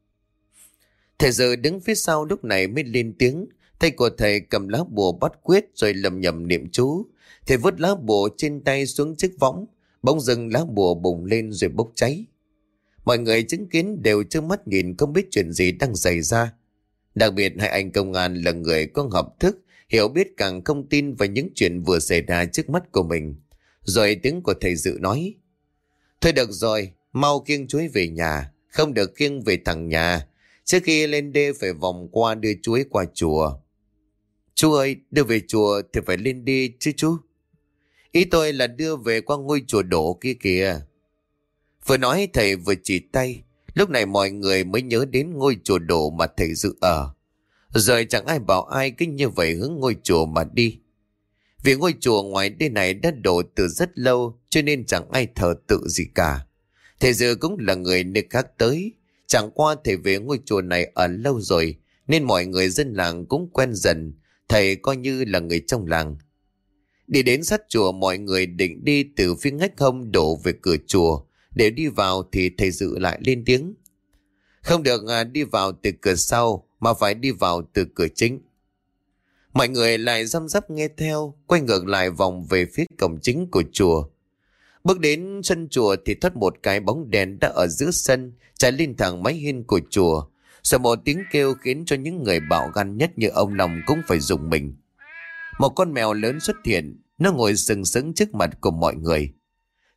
Thầy Dự đứng phía sau lúc này mới lên tiếng. Tay của thầy cầm lá bùa bắt quyết rồi lầm nhầm niệm chú. Thầy vứt lá bùa trên tay xuống chiếc võng. Bỗng dưng lá bùa bùng lên rồi bốc cháy. Mọi người chứng kiến đều trơ mắt nhìn, không biết chuyện gì đang xảy ra. Đặc biệt hai anh công an là người có học thức, hiểu biết, càng không tin vào những chuyện vừa xảy ra trước mắt của mình. Rồi tiếng của thầy Dự nói: "Thôi được rồi, mau khiêng chú ấy về nhà. Không được khiêng về thẳng nhà. Trước khi lên đê phải vòng qua đưa chú ấy qua chùa." "Chú ơi, đưa về chùa thì phải lên đê chứ chú." "Ý tôi là đưa về qua ngôi chùa đổ kia kìa." Vừa nói thầy vừa chỉ tay. Lúc này mọi người mới nhớ đến ngôi chùa đổ mà thầy Dự ở. Rồi chẳng ai bảo ai, cứ như vậy hướng ngôi chùa mà đi. Vì ngôi chùa ngoài đây này đã đổ từ rất lâu, cho nên chẳng ai thờ tự gì cả. Thầy Dự cũng là người nơi khác tới. Chẳng qua thầy về ngôi chùa này ở lâu rồi, nên mọi người dân làng cũng quen dần. Thầy coi như là người trong làng. Đi đến sát chùa, mọi người định đi từ phía ngách hông đổ về cửa chùa. Để đi vào thì thầy Dự lại lên tiếng: "Không được à, đi vào từ cửa sau, mà phải đi vào từ cửa chính." Mọi người lại răm rắp nghe theo, quay ngược lại vòng về phía cổng chính của chùa. Bước đến sân chùa thì thoát một cái bóng đèn đã ở giữa sân, chạy lên thẳng mái hiên của chùa. Rồi một tiếng kêu khiến cho những người bạo gan nhất như ông Long cũng phải rùng mình. Một con mèo lớn xuất hiện, nó ngồi sừng sững trước mặt của mọi người.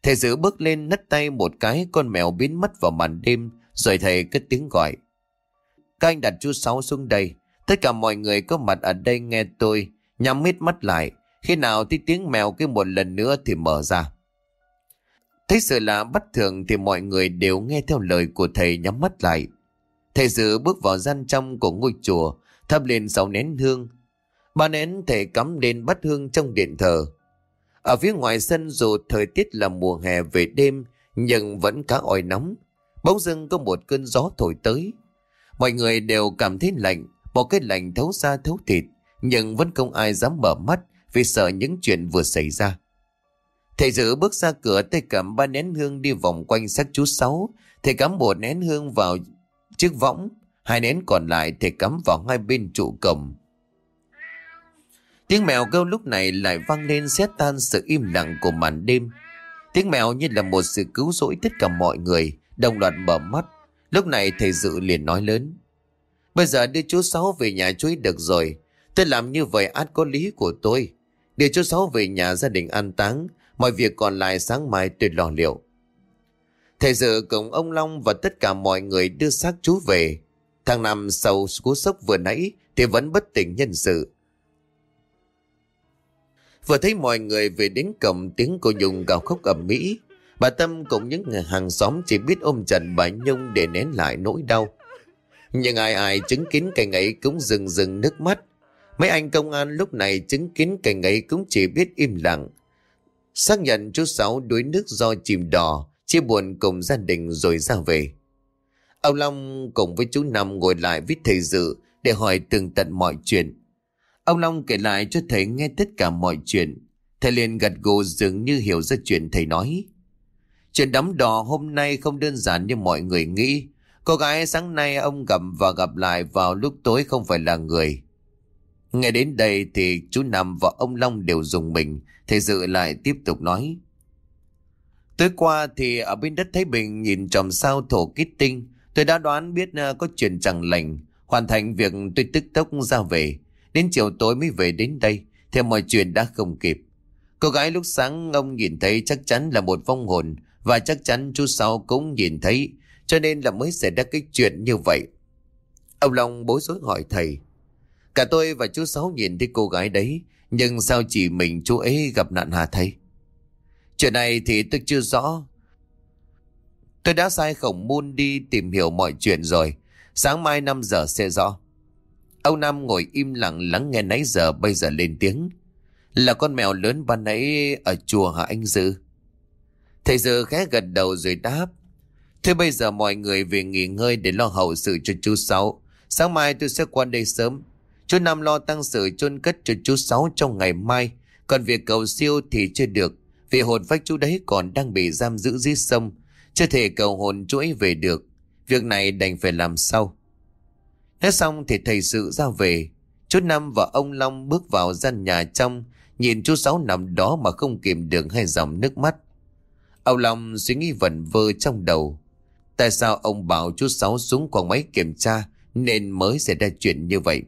Thầy giữ bước lên nắt tay một cái, con mèo biến mất vào màn đêm, rồi thầy cất tiếng gọi. Các anh đặt chú Sáu xuống đây. Tất cả mọi người có mặt ở đây nghe tôi, nhắm hết mắt lại. Khi nào thấy tiếng mèo kêu một lần nữa thì mở ra. Thấy sự lạ bất thường thì mọi người đều nghe theo lời của thầy, nhắm mắt lại. Thầy giữ bước vào gian trong của ngôi chùa, thắp lên sáu nén hương. Ba nén thầy cắm lên bát hương trong điện thờ. Ở phía ngoài sân, dù thời tiết là mùa hè về đêm nhưng vẫn khá oi nóng. Bỗng dưng có một cơn gió thổi tới. Mọi người đều cảm thấy lạnh, một cái lạnh thấu da thấu thịt, nhưng vẫn không ai dám mở mắt vì sợ những chuyện vừa xảy ra. Thầy giữ bước ra cửa, tay cầm ba nén hương đi vòng quanh xác chú Sáu. Thầy cắm một nén hương vào chiếc võng, hai nén còn lại thầy cắm vào hai bên trụ cổng. Tiếng mèo kêu lúc này lại vang lên, xé tan sự im lặng của màn đêm. Tiếng mèo như là một sự cứu rỗi, tất cả mọi người đồng loạt mở mắt. Lúc này thầy dự liền nói lớn: Bây giờ đưa chú Sáu về nhà chú ấy được rồi. Tôi làm như vậy ắt có lý của tôi. Đưa chú Sáu về nhà gia đình an táng, mọi việc còn lại sáng mai tôi lo liệu. Thầy dự cùng ông Long và tất cả mọi người đưa xác chú về. Thằng Năm sau cú sốc vừa nãy thì vẫn bất tỉnh nhân sự. Vừa thấy mọi người về đến cổng, tiếng cô Nhung gào khóc ầm ĩ. Bà Tâm cùng những người hàng xóm chỉ biết ôm chặt bà Nhung để nén lại nỗi đau. Nhưng ai ai chứng kiến cảnh ấy cũng rưng rưng nước mắt. Mấy anh công an lúc này chứng kiến cảnh ấy cũng chỉ biết im lặng, xác nhận chú Sáu đuối nước do chìm đò, chia buồn cùng gia đình rồi ra về. Ông Long cùng với chú Năm ngồi lại với thầy Dự để hỏi tường tận mọi chuyện. Ông Long kể lại cho thầy nghe tất cả mọi chuyện. Thầy liền gật gù dường như hiểu ra chuyện thầy nói. Chuyện đắm đò hôm nay không đơn giản như mọi người nghĩ. Cô gái sáng nay ông gặp và gặp lại vào lúc tối không phải là người. Nghe đến đây thì chú Năm và ông Long đều rùng mình. Thầy Dự lại tiếp tục nói: Tối qua thì ở bên đất Thái Bình nhìn chòm sao thổ kít tinh, tôi đã đoán biết có chuyện chẳng lành. Hoàn thành việc tôi tức tốc ra về. Đến chiều tối mới về đến đây thì mọi chuyện đã không kịp. Cô gái lúc sáng ông nhìn thấy chắc chắn là một vong hồn, và chắc chắn chú Sáu cũng nhìn thấy, cho nên là mới xảy ra cái chuyện như vậy. Ông Long bối rối hỏi thầy: Cả tôi và chú Sáu nhìn thấy cô gái đấy, nhưng sao chỉ mình chú ấy gặp nạn hả thầy? Chuyện này thì tôi chưa rõ. Tôi đã sai Khổng Môn đi tìm hiểu mọi chuyện rồi. Sáng mai năm giờ sẽ rõ. Ông Năm ngồi im lặng lắng nghe nãy giờ, bây giờ lên tiếng: Là con mèo lớn ban nãy ở chùa hả anh Dư? Thầy Dư khẽ gật đầu rồi đáp: Thế bây giờ mọi người về nghỉ ngơi để lo hậu sự cho chú Sáu. Sáng mai tôi sẽ qua đây sớm. Chú Năm lo tang sự chôn cất cho chú Sáu trong ngày mai. Còn việc cầu siêu thì chưa được, vì hồn phách chú đấy còn đang bị giam giữ dưới sông, chưa thể cầu hồn chú ấy về được. Việc này đành phải làm sau. Nói xong thì thầy Sự ra về. Chú Năm và ông Long bước vào gian nhà trong, nhìn chú Sáu nằm đó mà không kìm được hai dòng nước mắt. Ông Long suy nghĩ vẩn vơ trong đầu. Tại sao ông bảo chú Sáu xuống quảng máy kiểm tra nên mới xảy ra chuyện như vậy?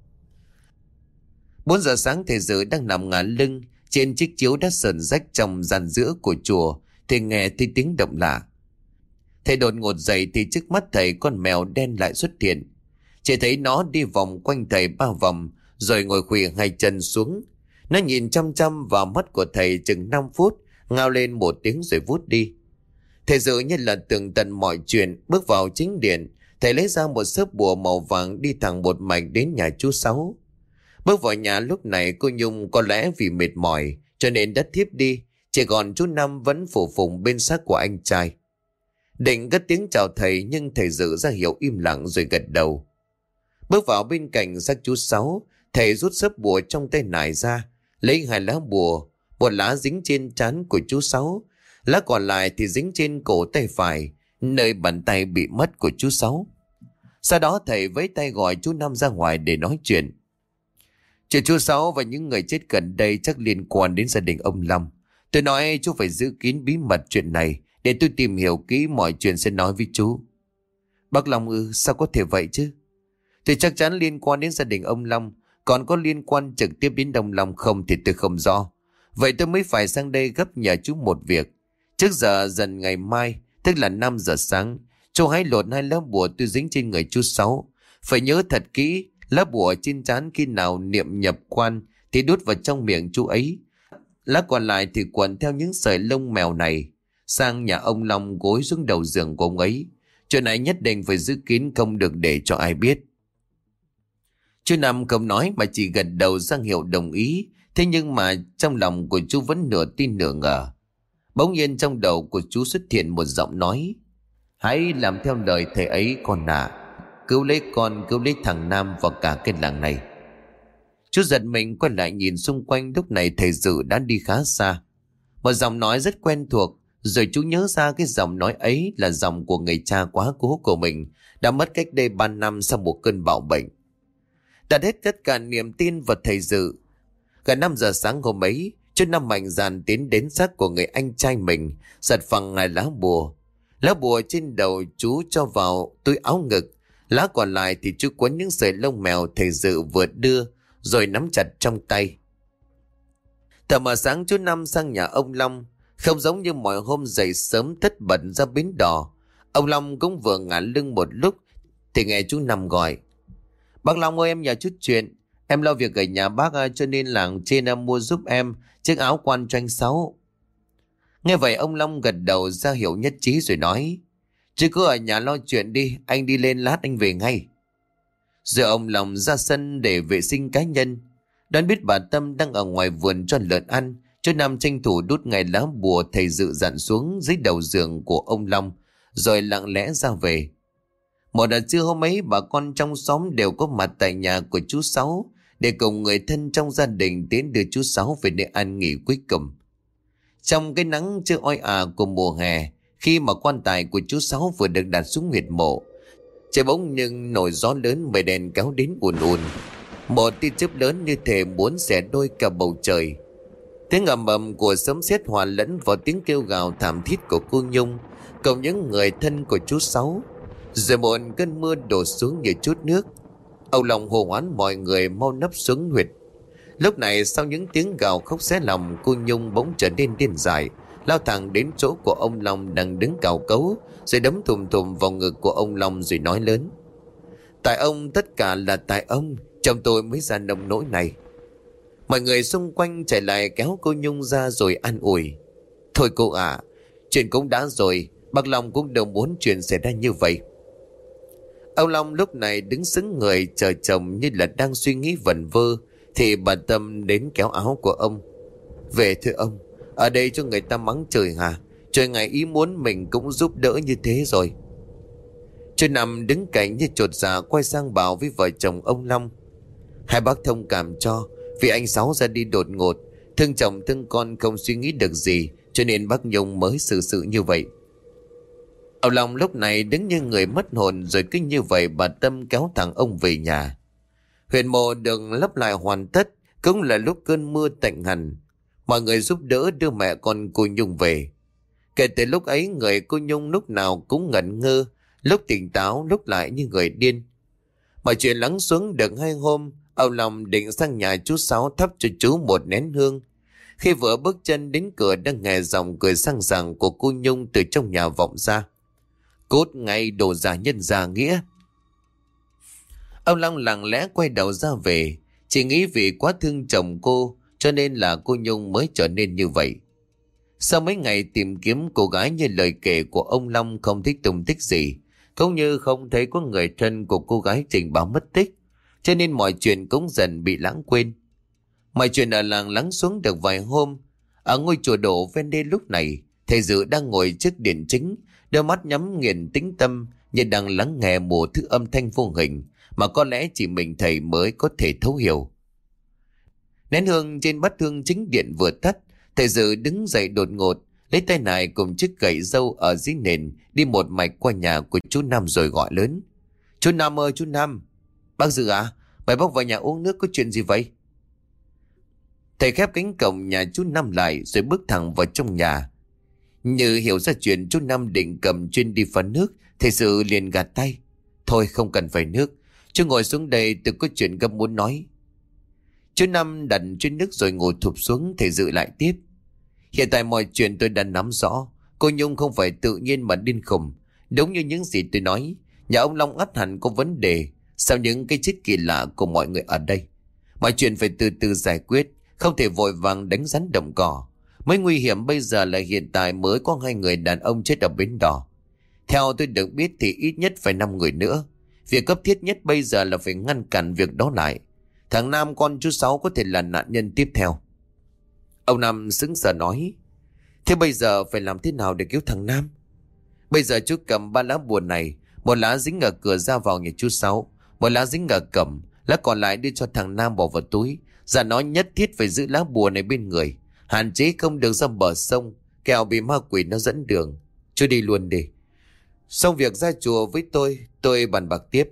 Bốn giờ sáng thầy Dự đang nằm ngả lưng trên chiếc chiếu đã sờn rách trong gian giữa của chùa thì nghe thấy tiếng động lạ. Thầy đột ngột dậy thì trước mắt thầy con mèo đen lại xuất hiện. Chỉ thấy nó đi vòng quanh thầy ba vòng rồi ngồi khuỵu hai chân xuống. Nó nhìn chăm chăm vào mắt của thầy chừng năm phút, ngao lên một tiếng rồi vút đi. Thầy Dự như là tường tận mọi chuyện, bước vào chính điện. Thầy lấy ra một sớp bùa màu vàng đi thẳng một mạch đến nhà chú Sáu. Bước vào nhà lúc này cô Nhung có lẽ vì mệt mỏi cho nên đã thiếp đi, chỉ còn chú Năm vẫn phủ phụng bên xác của anh trai. Định cất tiếng chào thầy nhưng thầy Dự ra hiệu im lặng rồi gật đầu. Bước vào bên cạnh xác chú Sáu, thầy rút sớp bùa trong tay nải ra, lấy hai lá bùa, một lá dính trên trán của chú Sáu, lá còn lại thì dính trên cổ tay phải, nơi bàn tay bị mất của chú Sáu. Sau đó thầy với tay gọi chú Năm ra ngoài để nói chuyện. Chuyện chú Sáu và những người chết gần đây chắc liên quan đến gia đình ông Long. Tôi nói chú phải giữ kín bí mật chuyện này, để tôi tìm hiểu kỹ mọi chuyện sẽ nói với chú. Bác Long ư? Sao có thể vậy chứ? Thì chắc chắn liên quan đến gia đình ông Long, còn có liên quan trực tiếp đến Đông Long không thì tôi không rõ. Vậy tôi mới phải sang đây gấp nhờ chú một việc. Trước giờ dần ngày mai, tức là năm giờ sáng, chú hãy lột hai lá bùa tôi dính trên người chú Sáu. Phải nhớ thật kỹ, lá bùa trên trán khi nào niệm nhập quan thì đút vào trong miệng chú ấy. Lá còn lại thì quấn theo những sợi lông mèo này sang nhà ông Long gối xuống đầu giường của ông ấy. Chuyện này nhất định phải giữ kín, không được để cho ai biết. Chú Năm không nói mà chỉ gật đầu ra hiệu đồng ý. Thế nhưng mà trong lòng của chú vẫn nửa tin nửa ngờ. Bỗng nhiên trong đầu của chú xuất hiện một giọng nói: hãy làm theo lời thầy ấy con ạ. Cứu lấy con, cứu lấy thằng Nam và cả cái làng này. Chú giật mình quay lại nhìn xung quanh. Lúc này thầy Dự đã đi khá xa. Một giọng nói rất quen thuộc. Rồi chú nhớ ra cái giọng nói ấy là giọng của người cha quá cố của mình, đã mất cách đây ba năm sau một cơn bạo bệnh. Đặt hết tất cả niềm tin vào thầy Dự. Gần năm giờ sáng hôm ấy, chú Năm mạnh dạn tiến đến xác của người anh trai mình, giật phăng hai lá bùa. Lá bùa trên đầu chú cho vào túi áo ngực, lá còn lại thì chú quấn những sợi lông mèo thầy Dự vừa đưa, rồi nắm chặt trong tay. Tờ mờ sáng chú Năm sang nhà ông Long. Không giống như mọi hôm dậy sớm tất bật ra bến đò, ông Long cũng vừa ngả lưng một lúc thì nghe chú Năm gọi: bác Long ơi, em nhờ chút chuyện. Em lo việc ở nhà bác cho nên làng trên em mua giúp em chiếc áo quan cho anh Sáu. Nghe vậy ông Long gật đầu ra hiệu nhất trí rồi nói: chứ cứ ở nhà lo chuyện đi, anh đi lên lát anh về ngay. Rồi ông Long ra sân để vệ sinh cá nhân. Đoán biết bà Tâm đang ở ngoài vườn cho lợn ăn, chú Năm tranh thủ đút ngay lá bùa thầy Dự dặn xuống dưới đầu giường của ông Long, rồi lặng lẽ ra về. Một đợt trưa hôm ấy, bà con trong xóm đều có mặt tại nhà của chú Sáu để cùng người thân trong gia đình tiến đưa chú Sáu về nơi an nghỉ cuối cùng. Trong cái nắng chưa oi ả của mùa hè, khi mà quan tài của chú Sáu vừa được đặt xuống huyệt mộ, trời bỗng nhưng nổi gió lớn, mây đen kéo đến ùn ùn. Một tia chớp lớn như thể muốn xẻ đôi cả bầu trời. Tiếng ầm ầm của sấm sét hòa lẫn vào tiếng kêu gào thảm thiết của cô Nhung cùng những người thân của chú Sáu. Rồi một cơn mưa đổ xuống như chút nước. Ông Long hô hoán mọi người mau nấp xuống huyệt. Lúc này sau những tiếng gào khóc xé lòng, cô Nhung bỗng trở nên điên dại, lao thẳng đến chỗ của ông Long đang đứng cào cấu, rồi đấm thùm thùm vào ngực của ông Long rồi nói lớn: tại ông, tất cả là tại ông, chồng tôi mới ra nông nỗi này. Mọi người xung quanh chạy lại kéo cô Nhung ra rồi an ủi: thôi cô ạ, chuyện cũng đã rồi, bác Long cũng đâu muốn chuyện xảy ra như vậy. Ông Long lúc này đứng sững người chờ chồng như là đang suy nghĩ vẩn vơ, thì bà Tâm đến kéo áo của ông: về thưa ông, ở đây cho người ta mắng trời hả? Trời ngày ý muốn mình cũng giúp đỡ như thế rồi. Chú Năm đứng cạnh như chột dạ quay sang bảo với vợ chồng ông Long: hai bác thông cảm cho, vì anh Sáu ra đi đột ngột, thương chồng thương con không suy nghĩ được gì, cho nên bác Nhung mới xử sự như vậy. Ông Long lúc này đứng như người mất hồn, rồi cứ như vậy bà Tâm kéo thằng ông về nhà. Huyệt mộ được lấp lại hoàn tất, cũng là lúc cơn mưa tạnh hẳn. Mọi người giúp đỡ đưa mẹ con cô Nhung về. Kể từ lúc ấy, người cô Nhung lúc nào cũng ngẩn ngơ, lúc tỉnh táo, lúc lại như người điên. Mọi chuyện lắng xuống được hai hôm, ông Long định sang nhà chú Sáu thắp cho chú một nén hương. Khi vừa bước chân đến cửa, đang nghe giọng cười sang sảng của cô Nhung từ trong nhà vọng ra: cốt ngay đồ giả nhân giả nghĩa. Ông Long lặng lẽ quay đầu ra về, chỉ nghĩ vì quá thương chồng cô cho nên là cô Nhung mới trở nên như vậy. Sau mấy ngày tìm kiếm cô gái như lời kể của ông Long không thích tung tích gì, cũng như không thấy có người thân của cô gái trình báo mất tích, cho nên mọi chuyện cũng dần bị lãng quên. Mọi chuyện ở làng lắng xuống được vài hôm. Ở ngôi chùa đổ ven đê lúc này, thầy Dự đang ngồi trước điện chính, đôi mắt nhắm nghiền tĩnh tâm như đang lắng nghe một thứ âm thanh vô hình mà có lẽ chỉ mình thầy mới có thể thấu hiểu. Nén hương trên bát hương chính điện vừa tắt, thầy Dự đứng dậy đột ngột, lấy tay nải cùng chiếc gậy râu ở dưới nền đi một mạch qua nhà của chú Năm rồi gọi lớn: chú Năm ơi, chú Năm! Bác Dự à, mày bác vào nhà uống nước, có chuyện gì vậy? Thầy khép cánh cổng nhà chú Năm lại rồi bước thẳng vào trong nhà. Như hiểu ra chuyện, chú Năm định cầm chuyên đi pha nước, thầy Dự liền gạt tay: thôi không cần phải nước, chú ngồi xuống đây, tôi có chuyện gấp muốn nói. Chú Năm đặt chuyên nước rồi ngồi thụp xuống. Thầy Dự lại tiếp: hiện tại mọi chuyện tôi đã nắm rõ, Cô Nhung không phải tự nhiên mà điên khùng. Đúng như những gì tôi nói, nhà ông Long ắt hẳn có vấn đề. Sau những cái chết kỳ lạ của mọi người ở đây, mọi chuyện phải từ từ giải quyết, không thể vội vàng đánh rắn động cỏ. Mới nguy hiểm bây giờ là hiện tại mới có hai người đàn ông chết ở bến đò. Theo tôi được biết thì ít nhất phải năm người nữa. Việc cấp thiết nhất bây giờ là phải ngăn cản việc đó lại. Thằng Nam con chú Sáu có thể là nạn nhân tiếp theo. Ông Nam sững sờ nói: Thế bây giờ phải làm thế nào để cứu thằng Nam? Bây giờ chú cầm ba lá bùa này. Một lá dính ở cửa ra vào nhà chú Sáu, một lá dính ở cổng, lá còn lại đưa cho thằng Nam bỏ vào túi. Dạ nó nhất thiết phải giữ lá bùa này bên người, hạn chế không được ra bờ sông, kẻo bị ma quỷ nó dẫn đường. Chú đi luôn đi. Xong việc ra chùa với tôi, tôi bàn bạc tiếp.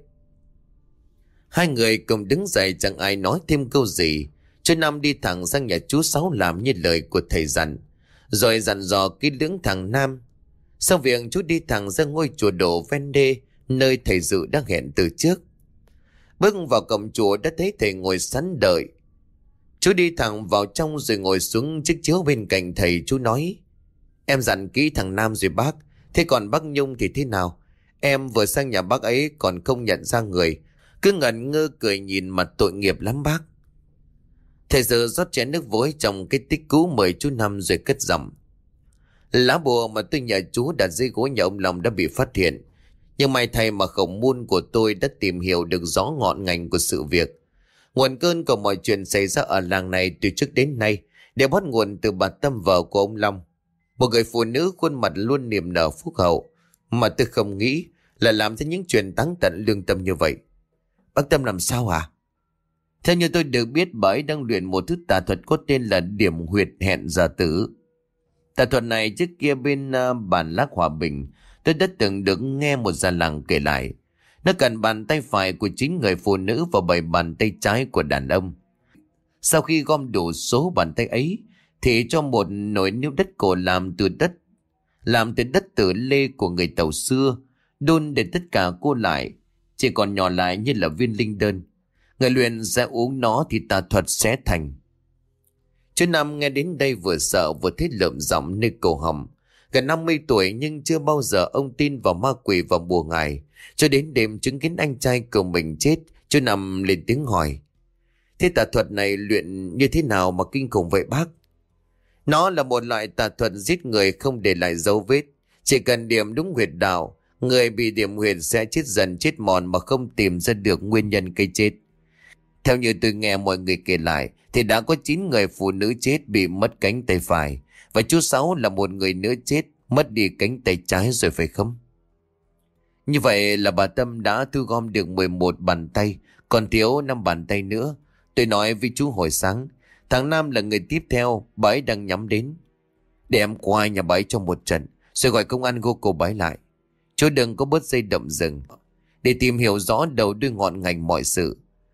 Hai người cùng đứng dậy, chẳng ai nói thêm câu gì. Chú Năm đi thẳng sang nhà chú Sáu làm như lời của thầy dặn, rồi dặn dò kỹ lưỡng thằng Nam. Sau việc chú đi thẳng ra ngôi chùa đổ ven đê, nơi thầy Dự đã hẹn từ trước. Bước vào cổng chùa đã thấy thầy ngồi sẵn đợi. Chú đi thẳng vào trong rồi ngồi xuống chiếc chiếu bên cạnh thầy. Chú nói: Em dặn kỹ thằng Nam rồi bác. Thế còn bác Nhung thì thế nào? Em vừa sang nhà bác ấy còn không nhận ra người, cứ ngẩn ngơ cười nhìn mặt tội nghiệp lắm bác. Thầy Dự rót chén nước vối trong cái tích cũ mời chú Năm rồi cất giọng: Lá bùa mà tôi nhờ chú đặt dưới gối nhà ông Long đã bị phát hiện. Nhưng may thay mà khổng môn của tôi đã tìm hiểu được rõ ngọn ngành của sự việc. Nguồn cơn của mọi chuyện xảy ra ở làng này từ trước đến nay đều bắt nguồn từ bà Tâm, vợ của ông Long. Một người phụ nữ khuôn mặt luôn niềm nở phúc hậu, mà tôi không nghĩ là làm ra những chuyện táng tận lương tâm như vậy. Bác Tâm làm sao hả? Theo như tôi được biết, bà ấy đang luyện một thứ tà thuật có tên là điểm huyệt hẹn giả tử. Tà thuật này trước kia bên uh, bản Lác Hòa Bình, tôi đã từng được nghe một già làng kể lại. Nó cần bàn tay phải của chính người phụ nữ và bảy bàn tay trái của đàn ông. Sau khi gom đủ số bàn tay ấy thì cho một nồi niêu đất cổ làm từ đất làm từ đất tử lê của người Tàu xưa, đun để tất cả cô lại, chỉ còn nhỏ lại như là viên linh đơn. Người luyện sẽ uống nó thì tà thuật sẽ thành. Chú Năm nghe đến đây vừa sợ vừa thấy lợm giọng nơi cổ họng. Gần năm mươi tuổi nhưng chưa bao giờ ông tin vào ma quỷ và bùa ngải. Cho đến đêm chứng kiến anh trai của mình chết, chú Năm lên tiếng hỏi: Thế tà thuật này luyện như thế nào mà kinh khủng vậy bác? Nó là một loại tà thuật giết người không để lại dấu vết. Chỉ cần điểm đúng huyệt đạo, người bị điểm huyệt sẽ chết dần chết mòn mà không tìm ra được nguyên nhân gây chết. Theo như tôi nghe mọi người kể lại thì đã có chín người phụ nữ chết bị mất cánh tay phải, và chú Sáu là một người nữa chết mất đi cánh tay trái rồi phải không? Như vậy là bà Tâm đã thu gom được mười một bàn tay, còn thiếu năm bàn tay nữa. Tôi nói với chú hồi sáng, thằng Nam là người tiếp theo bà ấy đang nhắm đến. Để em qua nhà bà ấy trong một trận, rồi gọi công an gô cô bà ấy lại. Chú đừng có bớt dây động rừng, để tìm hiểu rõ đầu đuôi ngọn ngành mọi sự.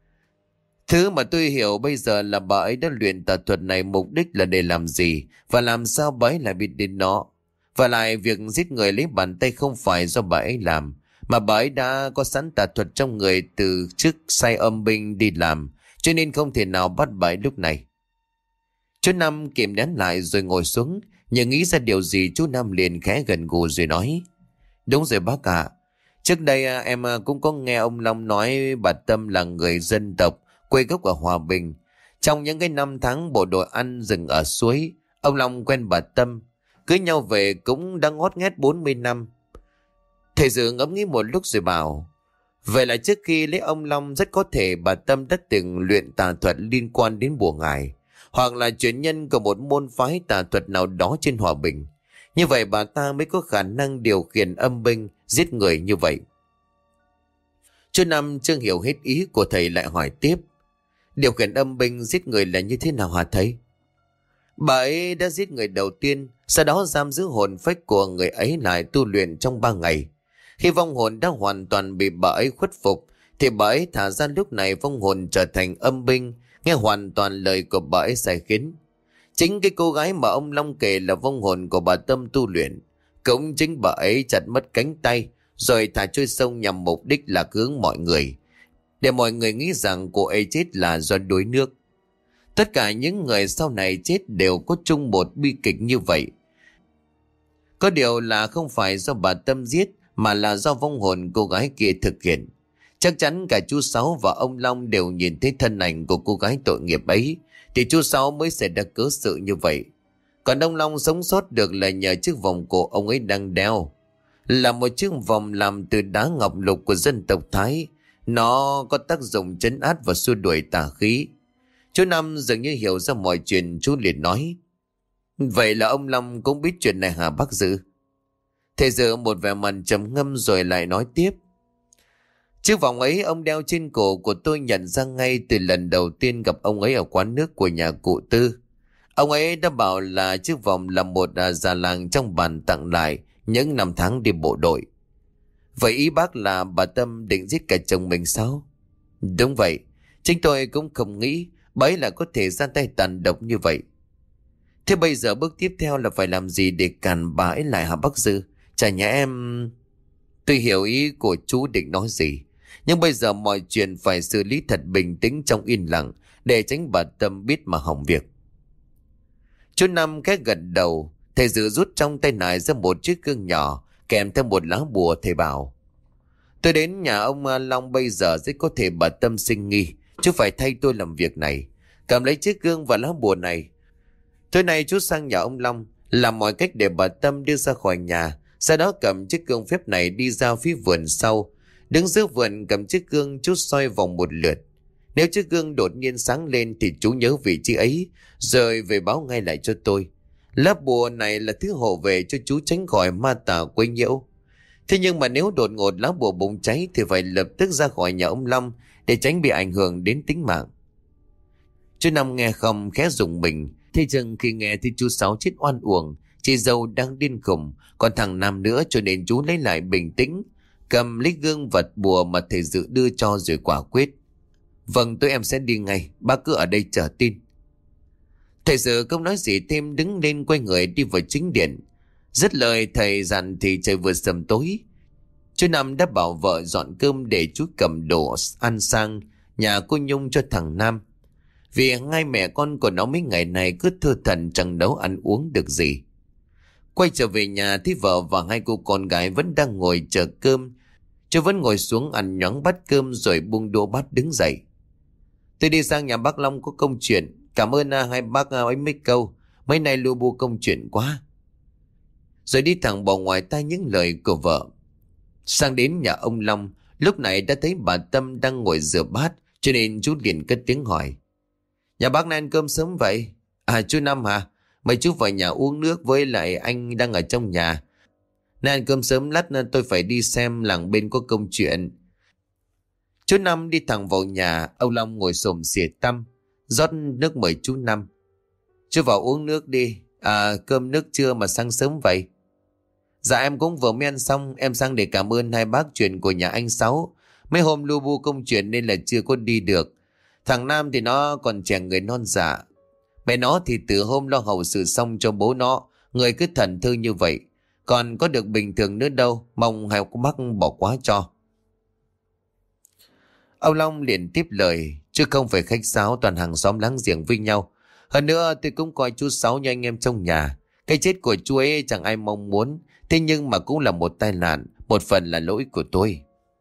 Thứ mà tôi hiểu bây giờ là bà ấy đã luyện tà thuật này mục đích là để làm gì, và làm sao bà ấy lại biết đến nó. Và lại việc giết người lấy bàn tay không phải do bà ấy làm, mà bà ấy đã có sẵn tà thuật trong người từ trước sai âm binh đi làm, cho nên không thể nào bắt bà ấy lúc này. Chú Năm kiềm nén lại rồi ngồi xuống, nhưng nghĩ ra điều gì chú Năm liền khẽ gần gù rồi nói: Đúng rồi bác ạ. Trước đây em cũng có nghe ông Long nói bà Tâm là người dân tộc quê gốc ở Hòa Bình. Trong những cái năm tháng bộ đội ăn rừng ở suối, ông Long quen bà Tâm, cưới nhau về cũng đã ngót nghét bốn mươi năm. Thầy Dự ngẫm nghĩ một lúc rồi bảo: Vậy là trước khi lấy ông Long rất có thể bà Tâm đã từng luyện tà thuật liên quan đến bùa ngải, hoặc là truyền nhân của một môn phái tà thuật nào đó trên Hòa Bình. Như vậy bà ta mới có khả năng điều khiển âm binh giết người như vậy. Chú Năm chưa hiểu hết ý của thầy lại hỏi tiếp: Điều khiển âm binh giết người là như thế nào hả thầy? Bà ấy đã giết người đầu tiên, sau đó giam giữ hồn phách của người ấy lại tu luyện trong ba ngày. Khi vong hồn đã hoàn toàn bị bà ấy khuất phục thì bà ấy thả ra, lúc này vong hồn trở thành âm binh, nghe hoàn toàn lời của bà ấy sai khiến. Chính cái cô gái mà ông Long kể là vong hồn của bà Tâm tu luyện, cũng chính bà ấy chặt mất cánh tay rồi thả trôi sông nhằm mục đích là hướng mọi người, để mọi người nghĩ rằng cô ấy chết là do đuối nước. Tất cả những người sau này chết đều có chung một bi kịch như vậy. Có điều là không phải do bà Tâm giết mà là do vong hồn cô gái kia thực hiện. Chắc chắn cả chú Sáu và ông Long đều nhìn thấy thân ảnh của cô gái tội nghiệp ấy, thì chú Sáu mới xảy ra cớ sự như vậy. Còn ông Long sống sót được là nhờ chiếc vòng cổ ông ấy đang đeo. Là một chiếc vòng làm từ đá ngọc lục của dân tộc Thái. Nó có tác dụng trấn áp và xua đuổi tà khí. Chú Năm dường như hiểu ra mọi chuyện, chú liền nói: Vậy là ông Long cũng biết chuyện này hả bác Dự? Thầy Dự một vẻ mặt trầm ngâm rồi lại nói tiếp: Chiếc vòng ấy ông đeo trên cổ của tôi nhận ra ngay từ lần đầu tiên gặp ông ấy ở quán nước của nhà cụ Tư. Ông ấy đã bảo là chiếc vòng là một à, già làng trong bản tặng lại những năm tháng đi bộ đội. Vậy ý bác là bà Tâm định giết cả chồng mình sao? Đúng vậy, chính tôi cũng không nghĩ bà ấy là có thể ra tay tàn độc như vậy. Thế bây giờ bước tiếp theo là phải làm gì để cản bà ấy lại hả bác Dư? Chả nhẽ em... Tôi hiểu ý của chú định nói gì, nhưng bây giờ mọi chuyện phải xử lý thật bình tĩnh trong yên lặng để tránh bà Tâm biết mà hỏng việc. Chú Năm cái gật đầu. Thầy Dự rút trong tay nải ra một chiếc gương nhỏ kèm theo một lá bùa. Thầy bảo: Tôi đến nhà ông Long bây giờ rất có thể bà Tâm sinh nghi, chú phải thay tôi làm việc này. Cầm lấy chiếc gương và lá bùa này. Tối nay chú sang nhà ông Long làm mọi cách để bà Tâm đưa ra khỏi nhà. Sau đó cầm chiếc gương phép này đi ra phía vườn sau. Đứng giữa vườn cầm chiếc gương, chú xoay vòng một lượt. Nếu chiếc gương đột nhiên sáng lên thì chú nhớ vị trí ấy rồi về báo ngay lại cho tôi. Lá bùa này là thứ hộ vệ cho chú tránh khỏi ma tà quấy nhiễu. Thế nhưng mà nếu đột ngột lá bùa bùng cháy thì phải lập tức ra khỏi nhà ông Long để tránh bị ảnh hưởng đến tính mạng. Chú Năm nghe không khẽ rùng mình. Thế chừng khi nghe thì chú Sáu chết oan uổng, chị dâu đang điên khùng, còn thằng Nam nữa, cho nên chú lấy lại bình tĩnh, cầm lấy gương vật bùa mà thầy Dự đưa cho rồi quả quyết: Vâng, tôi em sẽ đi ngay, bác cứ ở đây chờ tin. Thầy Dự không nói gì thêm, đứng lên quay người đi vào chính điện. Dứt lời thầy dặn thì trời vừa sầm tối. Chú Năm đã bảo vợ dọn cơm để chú cầm đồ ăn sang nhà cô Nhung cho thằng Nam, vì hai mẹ con của nó mấy ngày này cứ thơ thẩn chẳng nấu ăn uống được gì. Quay trở về nhà thì vợ và hai cô con gái vẫn đang ngồi chờ cơm. Chú vẫn ngồi xuống ăn nhoáng bát cơm rồi buông đũa bát đứng dậy: Tôi đi sang nhà bác Long có công chuyện. Cảm ơn à, hai bác à, ấy mấy câu. Mấy nay lu bu công chuyện quá. Rồi đi thẳng bỏ ngoài tai những lời của vợ. Sang đến nhà ông Long, lúc này đã thấy bà Tâm đang ngồi rửa bát, cho nên chú liền cất tiếng hỏi: Nhà bác nay ăn cơm sớm vậy? À chú Năm hả? Mấy chú vào nhà uống nước với lại anh đang ở trong nhà. Nay ăn cơm sớm, lát nữa tôi phải đi xem làng bên có công chuyện. Chú Năm đi thẳng vào nhà. Ông Long ngồi xổm xỉa tăm, rót nước mời chú Năm: Chú vào uống nước đi. À cơm nước trưa mà sang sớm vậy? Dạ em cũng vừa mới ăn xong. Em sang để cảm ơn hai bác chuyện của nhà anh Sáu. Mấy hôm lu bu công chuyện nên là chưa có đi được. Thằng Nam thì nó còn trẻ người non dạ. Mẹ nó thì từ hôm lo hậu sự xong cho bố nó, người cứ thần thơ như vậy, còn có được bình thường nữa đâu. Mong hai cô bác bỏ quá cho. Ông Long liền tiếp lời: Chứ không phải khách sáo, toàn hàng xóm láng giềng với nhau. Hơn nữa tôi cũng coi chú Sáu như anh em trong nhà. Cái chết của chú ấy chẳng ai mong muốn, thế nhưng mà cũng là một tai nạn, một phần là lỗi của tôi.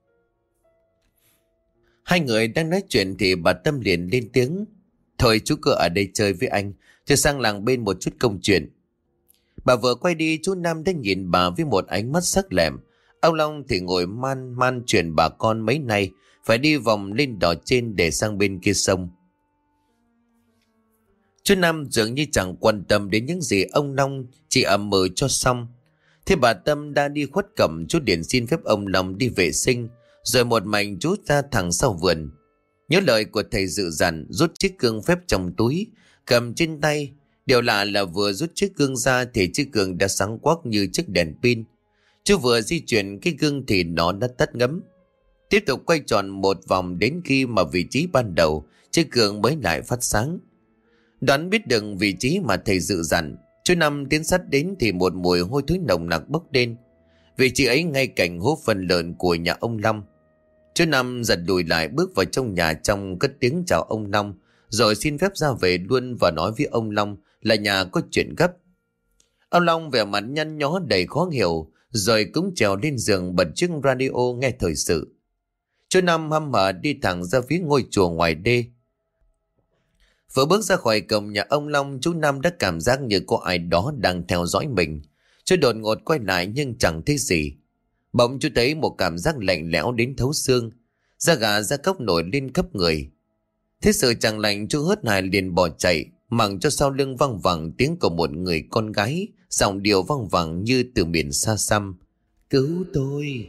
Hai người đang nói chuyện thì bà Tâm liền lên tiếng: Thôi chú cứ ở đây chơi với anh, tôi sang làng bên một chút công chuyện. Bà vừa quay đi, chú Nam đã nhìn bà với một ánh mắt sắc lẹm. Ông Long thì ngồi man man chuyện bà con mấy nay phải đi vòng lên đò trên để sang bên kia sông. Chú Nam dường như chẳng quan tâm đến những gì ông Long chỉ ậm ừ cho xong. Thế bà Tâm đã đi khuất cổng, chú điện xin phép ông Long đi vệ sinh, rồi một mình chú ra thẳng sau vườn. Nhớ lời của thầy Dự dặn, rút chiếc gương phép trong túi, cầm trên tay. Điều lạ là vừa rút chiếc gương ra thì chiếc gương đã sáng quắc như chiếc đèn pin. Chú vừa di chuyển cái gương thì nó đã tắt ngấm. Tiếp tục quay tròn một vòng đến khi mà vị trí ban đầu chiếc gương mới lại phát sáng. Đoán biết được vị trí mà thầy Dự dặn, chú Năm tiến sát đến thì một mùi hôi thối nồng nặc bốc lên. Vị trí ấy ngay cạnh hố phần lợn của nhà ông Long. Chú Năm giật lùi lại bước vào trong nhà trong cất tiếng chào ông Long, rồi xin phép ra về luôn và nói với ông Long là nhà có chuyện gấp. Ông Long vẻ mặt nhăn nhó đầy khó hiểu, rồi cũng trèo lên giường bật chiếc radio nghe thời sự. Chú Năm hăm hở đi thẳng ra phía ngôi chùa ngoài đê. Vừa bước ra khỏi cổng nhà ông Long, chú Năm đã cảm giác như có ai đó đang theo dõi mình. Chú đột ngột quay lại nhưng chẳng thấy gì. Bỗng chú thấy một cảm giác lạnh lẽo đến thấu xương, da gà da cốc nổi lên khắp người. Thế sự chẳng lành, chú hớt hải liền bỏ chạy, mặc cho sau lưng văng vẳng tiếng của một người con gái, giọng điệu văng vẳng như từ miền xa xăm: "Cứu tôi!"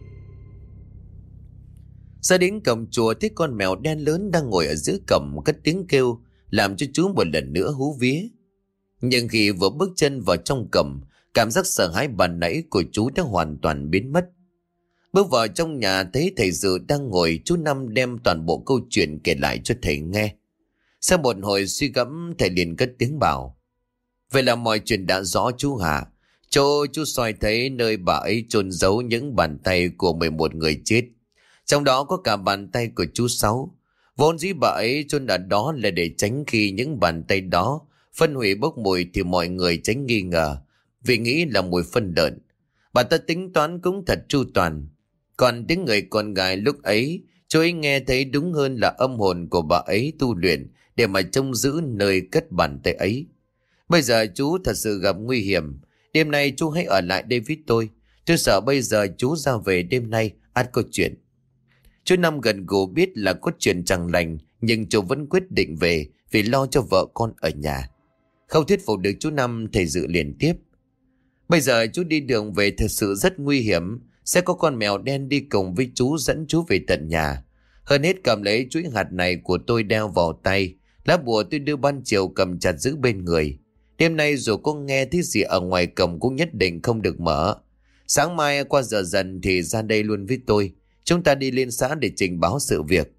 Ra đến cổng chùa, thấy con mèo đen lớn đang ngồi ở giữa cổng cất tiếng kêu, làm cho chú một lần nữa hú vía. Nhưng khi vừa bước chân vào trong cổng, cảm giác sợ hãi ban nãy của chú đã hoàn toàn biến mất. Bước vào trong nhà thấy thầy Dự đang ngồi, chú Năm đem toàn bộ câu chuyện kể lại cho thầy nghe. Sau một hồi suy gẫm, thầy liền cất tiếng bảo: "Vậy là mọi chuyện đã rõ chú hả? Chỗ chú soi thấy nơi bà ấy chôn giấu những bàn tay của mười một người chết, trong đó có cả bàn tay của chú Sáu. Vốn dĩ bà ấy chôn ở đó là để tránh khi những bàn tay đó phân hủy bốc mùi thì mọi người tránh nghi ngờ, vì nghĩ là mùi phân lợn. Bà ta tính toán cũng thật chu toàn. Còn tiếng người con gái lúc ấy, chú ấy nghe thấy đúng hơn là âm hồn của bà ấy tu luyện để mà trông giữ nơi cất bàn tay ấy. Bây giờ chú thật sự gặp nguy hiểm. Đêm nay chú hãy ở lại đây với tôi. Tôi sợ bây giờ chú ra về đêm nay ắt có chuyện." Chú Năm gần gù biết là có chuyện chẳng lành, nhưng chú vẫn quyết định về vì lo cho vợ con ở nhà. Không thuyết phục được chú Năm, thầy Dự liền tiếp: "Bây giờ chú đi đường về thật sự rất nguy hiểm. Sẽ có con mèo đen đi cùng với chú dẫn chú về tận nhà. Hơn hết cầm lấy chuỗi hạt này của tôi đeo vào tay. Lá bùa tôi đưa ban chiều cầm chặt giữ bên người. Đêm nay dù có nghe thấy gì ở ngoài cổng cũng nhất định không được mở. Sáng mai qua giờ dần thì ra đây luôn với tôi. Chúng ta đi lên xã để trình báo sự việc."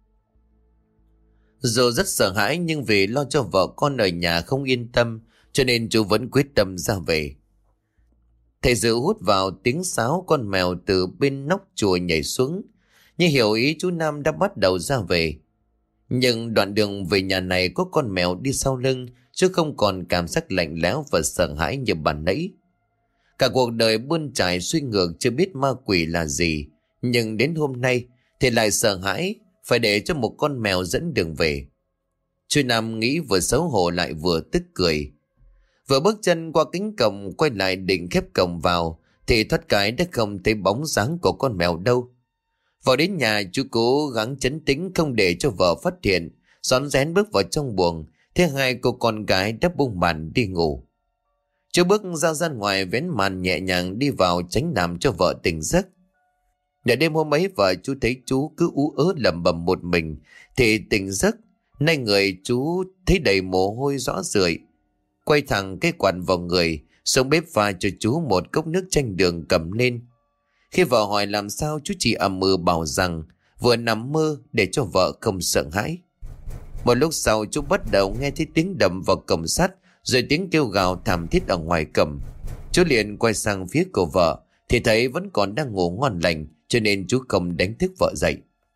Dù rất sợ hãi nhưng vì lo cho vợ con ở nhà không yên tâm, cho nên chú vẫn quyết tâm ra về. Thầy Dự hút vào tiếng sáo, con mèo từ bên nóc chùa nhảy xuống. Như hiểu ý, chú Năm đã bắt đầu ra về. Nhưng đoạn đường về nhà này có con mèo đi sau lưng, chứ không còn cảm giác lạnh lẽo và sợ hãi như ban nãy. Cả cuộc đời bươn trải suy ngược chưa biết ma quỷ là gì, nhưng đến hôm nay thì lại sợ hãi phải để cho một con mèo dẫn đường về. Chú Năm nghĩ vừa xấu hổ lại vừa tức cười. Vừa bước chân qua cánh cổng quay lại định khép cổng vào thì thoát cái đã không thấy bóng dáng của con mèo đâu. Vào đến nhà, chú cố gắng trấn tĩnh không để cho vợ phát hiện, rón rén bước vào trong buồng. Thế hai cô con gái đã bung màn đi ngủ. Chú bước ra ra ngoài vén màn nhẹ nhàng đi vào tránh làm cho vợ tỉnh giấc. Để đêm hôm ấy vợ chú thấy chú cứ ú ớ lẩm bẩm một mình thì tỉnh giấc. Nay người chú thấy đầy mồ hôi rõ rượi. Quay thẳng cái quạt vào người, xuống bếp pha cho chú một cốc nước chanh đường cầm lên. Khi vợ hỏi làm sao, chú chỉ ậm ừ bảo rằng vừa nằm mơ để cho vợ không sợ hãi. Một lúc sau chú bắt đầu nghe thấy tiếng đập vào cổng sắt, rồi tiếng kêu gào thảm thiết ở ngoài cổng. Chú liền quay sang phía của vợ thì thấy vẫn còn đang ngủ ngon lành, cho nên chú không đánh thức vợ dậy.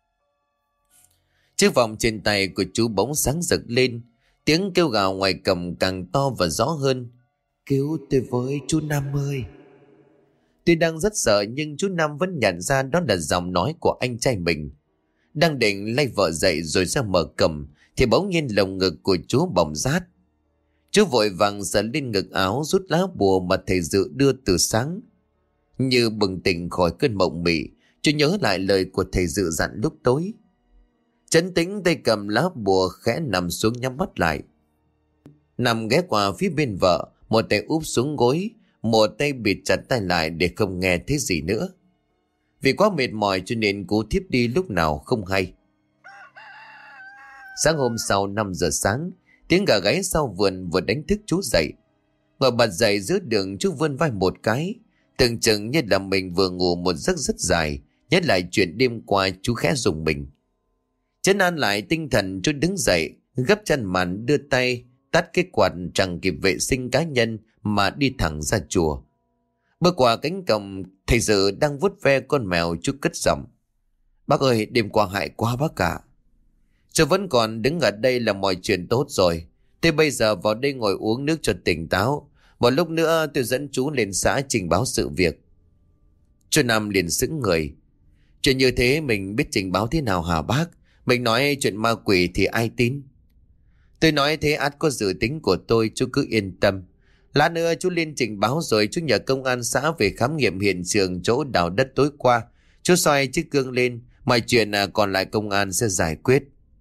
Chiếc vòng trên tay của chú bỗng sáng rực lên. Tiếng kêu gào ngoài cổng càng to và rõ hơn: "Cứu tôi với chú Năm ơi!" Tuy đang rất sợ nhưng chú Năm vẫn nhận ra đó là giọng nói của anh trai mình. Đang định lay vợ dậy rồi ra mở cổng thì bỗng nhiên lồng ngực của chú bỏng rát. Chú vội vàng sờ lên ngực áo rút lá bùa mà thầy Dự đưa từ sáng. Như bừng tỉnh khỏi cơn mộng mị, chú nhớ lại lời của thầy Dự dặn lúc tối. Trấn tĩnh tay cầm lá bùa khẽ nằm xuống nhắm mắt lại. Nằm ghé qua phía bên vợ, một tay úp xuống gối, một tay bịt chặt tay lại để không nghe thấy gì nữa. Vì quá mệt mỏi cho nên cô thiếp đi lúc nào không hay. Sáng hôm sau năm giờ sáng, tiếng gà gáy sau vườn vừa đánh thức chú dậy. Ngồi bật dậy giữa đường, chú vươn vai một cái, tưởng chừng như là mình vừa ngủ một giấc rất dài. Nhớ lại chuyện đêm qua, chú khẽ rùng mình. Trấn an lại tinh thần, chú đứng dậy, gấp chân màn, đưa tay tắt cái quạt chẳng kịp vệ sinh cá nhân mà đi thẳng ra chùa. Bước qua cánh cổng, thầy Dự đang vuốt ve con mèo, chú cất giọng: "Bác ơi, đêm qua hại quá bác cả. Chú vẫn còn đứng ở đây là mọi chuyện tốt rồi. Thế bây giờ vào đây ngồi uống nước cho tỉnh táo. Một lúc nữa tôi dẫn chú lên xã trình báo sự việc. Chú Năm liền sững người. Chuyện như thế mình biết trình báo thế nào hả bác? Mình nói chuyện ma quỷ thì ai tin? Tôi nói thế ắt có dự tính của tôi, chú cứ yên tâm. Lát nữa chú lên trình báo rồi chú nhờ công an xã về khám nghiệm hiện trường chỗ đào đất tối qua. Chú xoay chiếc gương lên, mọi chuyện à, còn lại công an sẽ giải quyết.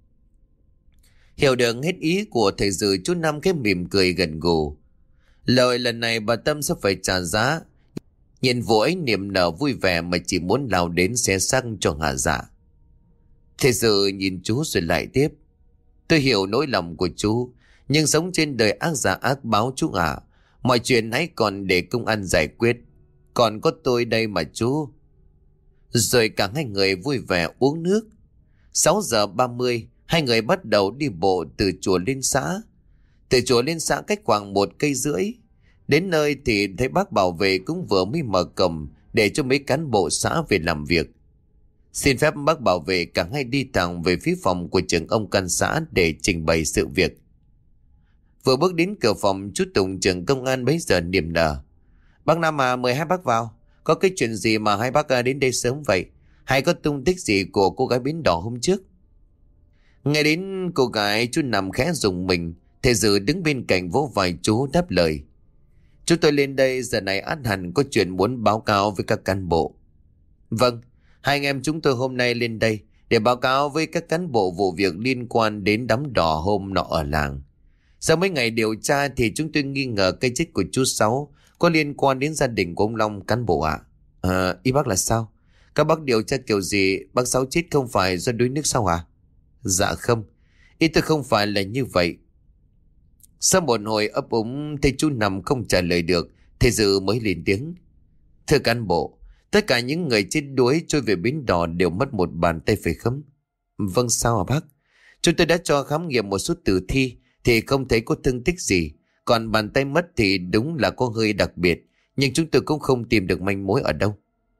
Hiểu được hết ý của thầy Dự, chú Năm cái mỉm cười gần gù. Lời lần này bà Tâm sẽ phải trả giá. Nhìn vụ ấy niềm nở vui vẻ mà chỉ muốn lao đến xé xác cho hả dạ. Thầy Dự nhìn chú rồi lại tiếp. Tôi hiểu nỗi lòng của chú, nhưng sống trên đời ác giả ác báo chú ạ. À. Mọi chuyện hãy còn để công an giải quyết. Còn có tôi đây mà chú. Rồi cả hai người vui vẻ uống nước. Sáu giờ ba mươi, hai người bắt đầu đi bộ từ chùa lên xã. Từ chùa lên xã cách khoảng một cây rưỡi. Đến nơi thì thấy bác bảo vệ cũng vừa mới mở cổng để cho mấy cán bộ xã về làm việc. Xin phép bác bảo vệ cả hai đi thẳng về phía phòng của trưởng ông can xã để trình bày sự việc. Vừa bước đến cửa phòng, chú Tùng trưởng công an bấy giờ niềm nở. Bác Năm à, mời hai bác vào. Có cái chuyện gì mà hai bác đến đây sớm vậy? Hay có tung tích gì của cô gái bến đỏ hôm trước? Nghe đến cô gái, chú Năm khẽ rùng mình. Thầy Dự đứng bên cạnh vỗ vai chú đáp lời. Chúng tôi lên đây giờ này ắt hẳn có chuyện muốn báo cáo với các cán bộ. Vâng, hai anh em chúng tôi hôm nay lên đây để báo cáo với các cán bộ vụ việc liên quan đến đám đỏ hôm nọ ở làng. Sau mấy ngày điều tra thì chúng tôi nghi ngờ cái chết của chú Sáu có liên quan đến gia đình của ông Long cán bộ ạ. À? À, ý bác là sao? Các bác điều tra kiểu gì? Bác Sáu chết không phải do đuối nước sao à? Dạ không, ý tôi không phải là như vậy. Sau một hồi ấp úng thấy chú Năm không trả lời được, thầy Dự mới lên tiếng. Thưa cán bộ, tất cả những người chết đuối trôi về bến đò đều mất một bàn tay phải không? Vâng, sao hả bác? Chúng tôi đã cho khám nghiệm một số tử thi thì không thấy có thương tích gì. Còn bàn tay mất thì đúng là có hơi đặc biệt, nhưng chúng tôi cũng không tìm được manh mối ở đâu.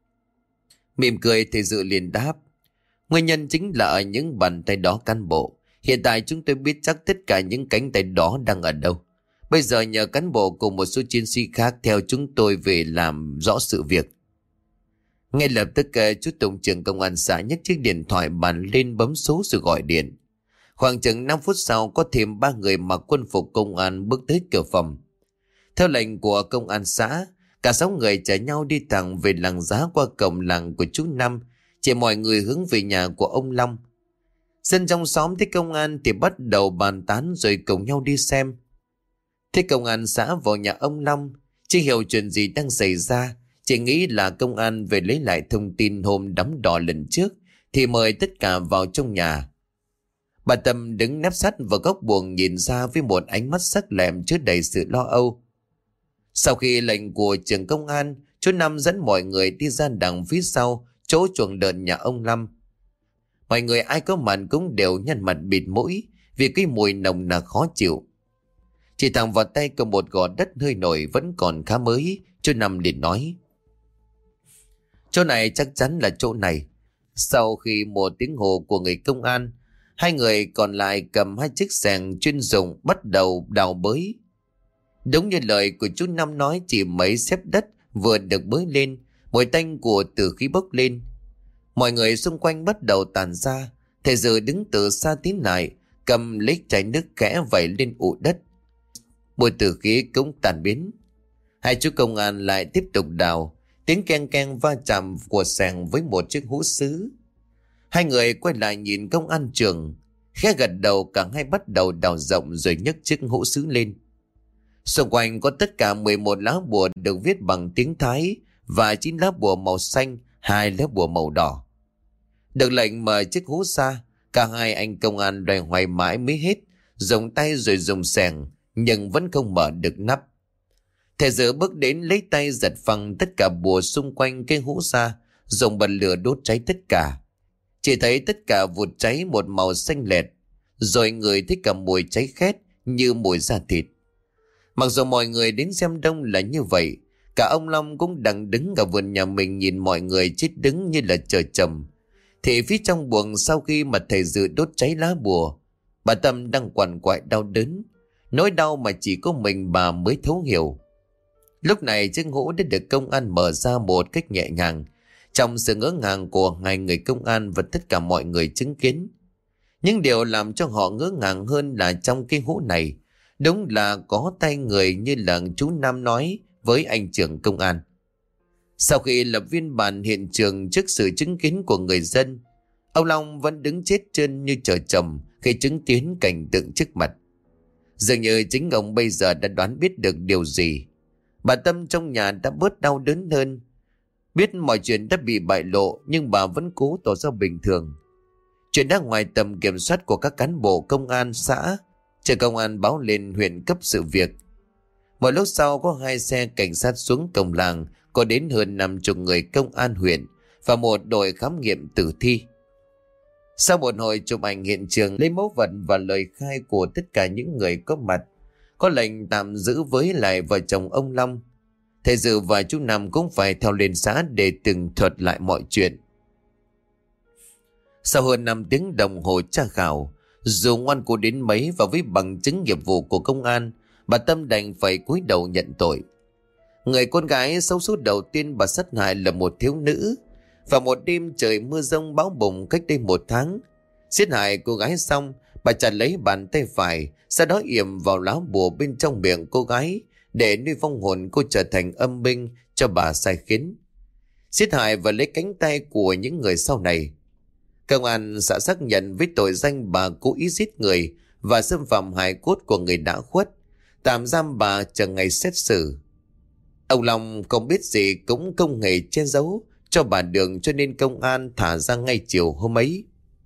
Mỉm cười thầy Dự liền đáp. Nguyên nhân chính là ở những bàn tay đó cán bộ. Hiện tại chúng tôi biết chắc tất cả những cánh tay đó đang ở đâu. Bây giờ nhờ cán bộ cùng một số chiến sĩ khác theo chúng tôi về làm rõ sự việc. Ngay lập tức chú Tùng trưởng công an xã nhấc chiếc điện thoại bàn lên bấm số rồi gọi điện. Khoảng chừng năm phút sau có thêm ba người mặc quân phục công an bước tới cửa phòng. Theo lệnh của công an xã, cả sáu người chở nhau đi thẳng về làng Giá qua cổng làng của chú Năm, chỉ mọi người hướng về nhà của ông Long. Dân trong xóm thấy công an thì bắt đầu bàn tán rồi cùng nhau đi xem. Thế công an xã vào nhà ông Long, chưa hiểu chuyện gì đang xảy ra, chỉ nghĩ là công an về lấy lại thông tin hôm đám đỏ lần trước thì mời tất cả vào trong nhà. Bà Tâm đứng nép sát vào góc buồng nhìn ra với một ánh mắt sắc lẹm chứa đầy sự lo âu. Sau khi lệnh của trưởng công an, chú Năm dẫn mọi người đi ra đằng phía sau chỗ chuồng lợn nhà ông Năm. Mọi người ai có mặt cũng đều nhăn mặt bịt mũi vì cái mùi nồng nặc khó chịu. Chỉ thẳng vào tay cầm một gò đất hơi nổi vẫn còn khá mới, chú Năm liền nói. Chỗ này chắc chắn là chỗ này. Sau khi một tiếng hồ của người công an, hai người còn lại cầm hai chiếc xẻng chuyên dụng bắt đầu đào bới. Đúng như lời của chú Năm nói, chỉ mấy xếp đất vừa được bới lên, mùi tanh của tử khí bốc lên. Mọi người xung quanh bắt đầu tàn ra. Thầy Dự đứng từ xa tiến lại, cầm lấy chai nước khẽ vẩy lên ụ đất. Mùi tử khí cũng tàn biến. Hai chú công an lại tiếp tục đào. Tiếng keng keng va chạm của xẻng với một chiếc hũ sứ. Hai người quay lại nhìn công an trưởng, khẽ gật đầu, cả hai bắt đầu đào rộng rồi nhấc chiếc hũ sứ lên. Xung quanh có tất cả mười một lá bùa được viết bằng tiếng Thái và chín lá bùa màu xanh, hai lá bùa màu đỏ. Được lệnh mở chiếc hũ ra, cả hai anh công an loay hoay mãi mới hết, dùng tay rồi dùng xẻng nhưng vẫn không mở được nắp. Thầy Dự bước đến lấy tay giật phăng tất cả bùa xung quanh cái hũ ra, dùng bật lửa đốt cháy tất cả. Chỉ thấy tất cả vụt cháy một màu xanh lẹt, rồi người thấy cả mùi cháy khét như mùi da thịt. Mặc dù mọi người đến xem đông là như vậy, cả ông Long cũng đang đứng ở vườn nhà mình nhìn mọi người chết đứng như là chờ chồng. Thì phía trong buồng sau khi mà thầy Dự đốt cháy lá bùa, bà Tâm đang quằn quại đau đớn, nỗi đau mà chỉ có mình bà mới thấu hiểu. Lúc này chiếc hũ đã được công an mở ra một cách nhẹ nhàng, trong sự ngỡ ngàng của hai người công an và tất cả mọi người chứng kiến. Nhưng điều làm cho họ ngỡ ngàng hơn là trong cái hũ này, đúng là có tay người như là chú Nam nói với anh trưởng công an. Sau khi lập biên bản hiện trường trước sự chứng kiến của người dân, ông Long vẫn đứng chết chân như trời trồng khi chứng kiến cảnh tượng trước mặt. Dường như chính ông bây giờ đã đoán biết được điều gì. Bà Tâm trong nhà đã bớt đau đớn hơn. Biết mọi chuyện đã bị bại lộ, nhưng bà vẫn cố tỏ ra bình thường. Chuyện đã ngoài tầm kiểm soát của các cán bộ công an xã. Chờ công an báo lên huyện cấp sự việc. Một lúc sau có hai xe cảnh sát xuống cổng làng, có đến hơn năm chục người công an huyện và một đội khám nghiệm tử thi. Sau một hồi chụp ảnh hiện trường, lấy mẫu vật và lời khai của tất cả những người có mặt, có lệnh tạm giữ với lại vợ chồng ông Long. Thầy Dự và chú Năm cũng phải theo lên xã để tường thuật lại mọi chuyện. Sau hơn năm tiếng đồng hồ tra khảo, dù ngoan cố đến mấy và với bằng chứng nghiệp vụ của công an, bà Tâm đành phải cúi đầu nhận tội. Người con gái xấu số đầu tiên bà sát hại là một thiếu nữ. Vào một đêm trời mưa giông bão bùng cách đây một tháng, giết hại cô gái xong, bà chặt lấy bàn tay phải, sau đó yểm vào lá bùa bên trong miệng cô gái để nuôi vong hồn cô trở thành âm binh cho bà sai khiến. Giết hại và lấy cánh tay của những người sau này. Công an xã xác nhận với tội danh bà cố ý giết người và xâm phạm hài cốt của người đã khuất, tạm giam bà chờ ngày xét xử. Ông Long không biết gì cũng không hề che giấu cho bà Đường, cho nên công an thả ra ngay chiều hôm ấy.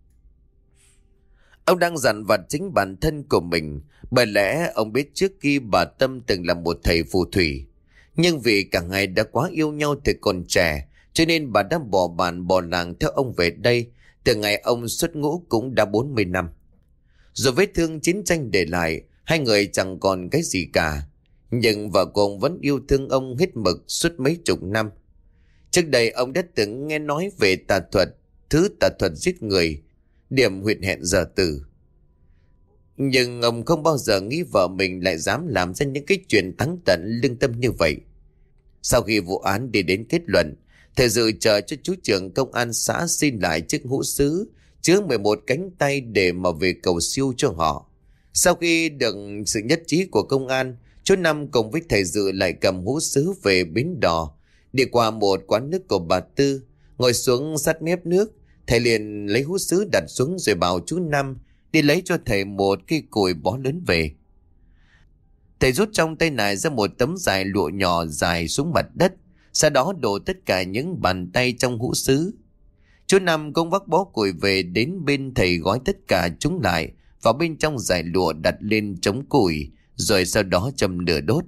Ông đang dằn vặt chính bản thân của mình, bởi lẽ ông biết trước khi bà Tâm từng là một thầy phù thủy. Nhưng vì cả hai đã quá yêu nhau từ còn trẻ, cho nên bà đã bỏ bản bỏ làng theo ông về đây. Từ ngày ông xuất ngũ cũng đã bốn mươi năm. Rồi vết thương chiến tranh để lại, hai người chẳng còn cái gì cả. Nhưng vợ của ông vẫn yêu thương ông hết mực suốt mấy chục năm. Trước đây ông đã từng nghe nói về tà thuật, thứ tà thuật giết người, điểm huyệt hẹn giờ tử. Nhưng ông không bao giờ nghĩ vợ mình lại dám làm ra những cái chuyện thắng tận lương tâm như vậy. Sau khi vụ án đi đến kết luận, thầy Dự chờ cho chú trưởng công an xã xin lại chiếc hũ sứ chứa mười một cánh tay để mà về cầu siêu cho họ. Sau khi được sự nhất trí của công an, chú Năm cùng với thầy Dự lại cầm hũ sứ về bến đò, đi qua một quán nước của bà Tư, ngồi xuống sát mép nước. Thầy liền lấy hũ sứ đặt xuống rồi bảo chú Năm đi lấy cho thầy một cây củi bó lớn về. Thầy rút trong tay này ra một tấm dài lụa nhỏ dài xuống mặt đất, sau đó đổ tất cả những bàn tay trong hũ sứ. Chú Năm cũng vác bó củi về đến bên thầy, gói tất cả chúng lại vào bên trong dải lụa, đặt lên trống củi, rồi sau đó châm lửa đốt.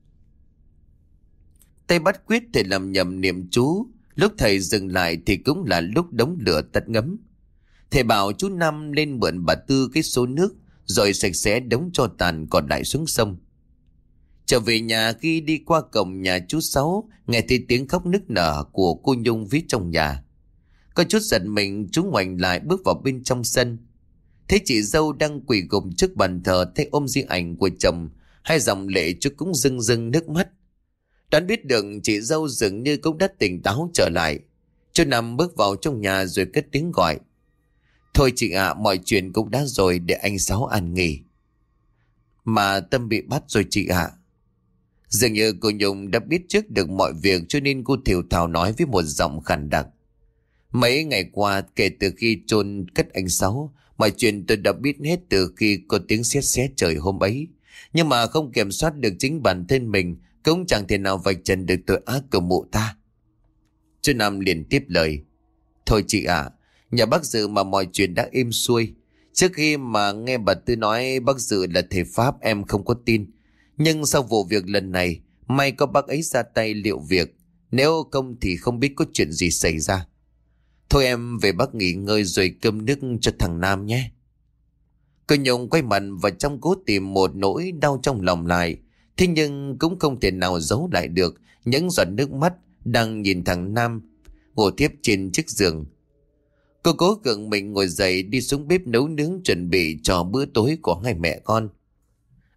Tay bắt quyết thầy làm nhầm niệm chú. Lúc thầy dừng lại thì cũng là lúc đống lửa tắt ngấm. Thầy bảo chú Năm lên mượn bà Tư cái số nước, rồi sạch sẽ đống tro tàn còn lại xuống sông. Trở về nhà, khi đi qua cổng nhà chú Sáu, nghe thấy tiếng khóc nức nở của cô Nhung viết trong nhà. Có chút giật mình, chú ngoảnh lại bước vào bên trong sân. Thấy chị dâu đang quỳ gục trước bàn thờ, thấy ôm di ảnh của chồng, hai dòng lệ chú cũng rưng rưng nước mắt. Đoán biết được chị dâu dường như cũng đã tỉnh táo trở lại. Chú Năm bước vào trong nhà rồi cất tiếng gọi. Thôi chị ạ, à, mọi chuyện cũng đã rồi, để anh Sáu an nghỉ. Mà Tâm bị bắt rồi chị ạ. À. Dường như cô Nhung đã biết trước được mọi việc, cho nên cô thều thào nói với một giọng khàn đặc. Mấy ngày qua, kể từ khi chôn cất anh Sáu, mọi chuyện tôi đã biết hết từ khi có tiếng sét sét trời hôm ấy. Nhưng mà không kiểm soát được chính bản thân mình, cũng chẳng thể nào vạch trần được tội ác của mụ ta. Chú Năm liền tiếp lời. Thôi chị ạ, à, nhà bác Dự mà mọi chuyện đã êm xuôi. Trước khi mà nghe bà Tư nói bác Dự là thầy Pháp, em không có tin. Nhưng sau vụ việc lần này, may có bác ấy ra tay liệu việc. Nếu không thì không biết có chuyện gì xảy ra. Thôi em về bác nghỉ ngơi rồi cơm nước cho thằng Nam nhé. Cô Nhung quay mặt và trong cố tìm một nỗi đau trong lòng lại. Thế nhưng cũng không thể nào giấu lại được những giọt nước mắt đang nhìn thằng Nam ngồi tiếp trên chiếc giường. Cô cố gượng mình ngồi dậy, đi xuống bếp nấu nướng chuẩn bị cho bữa tối của hai mẹ con.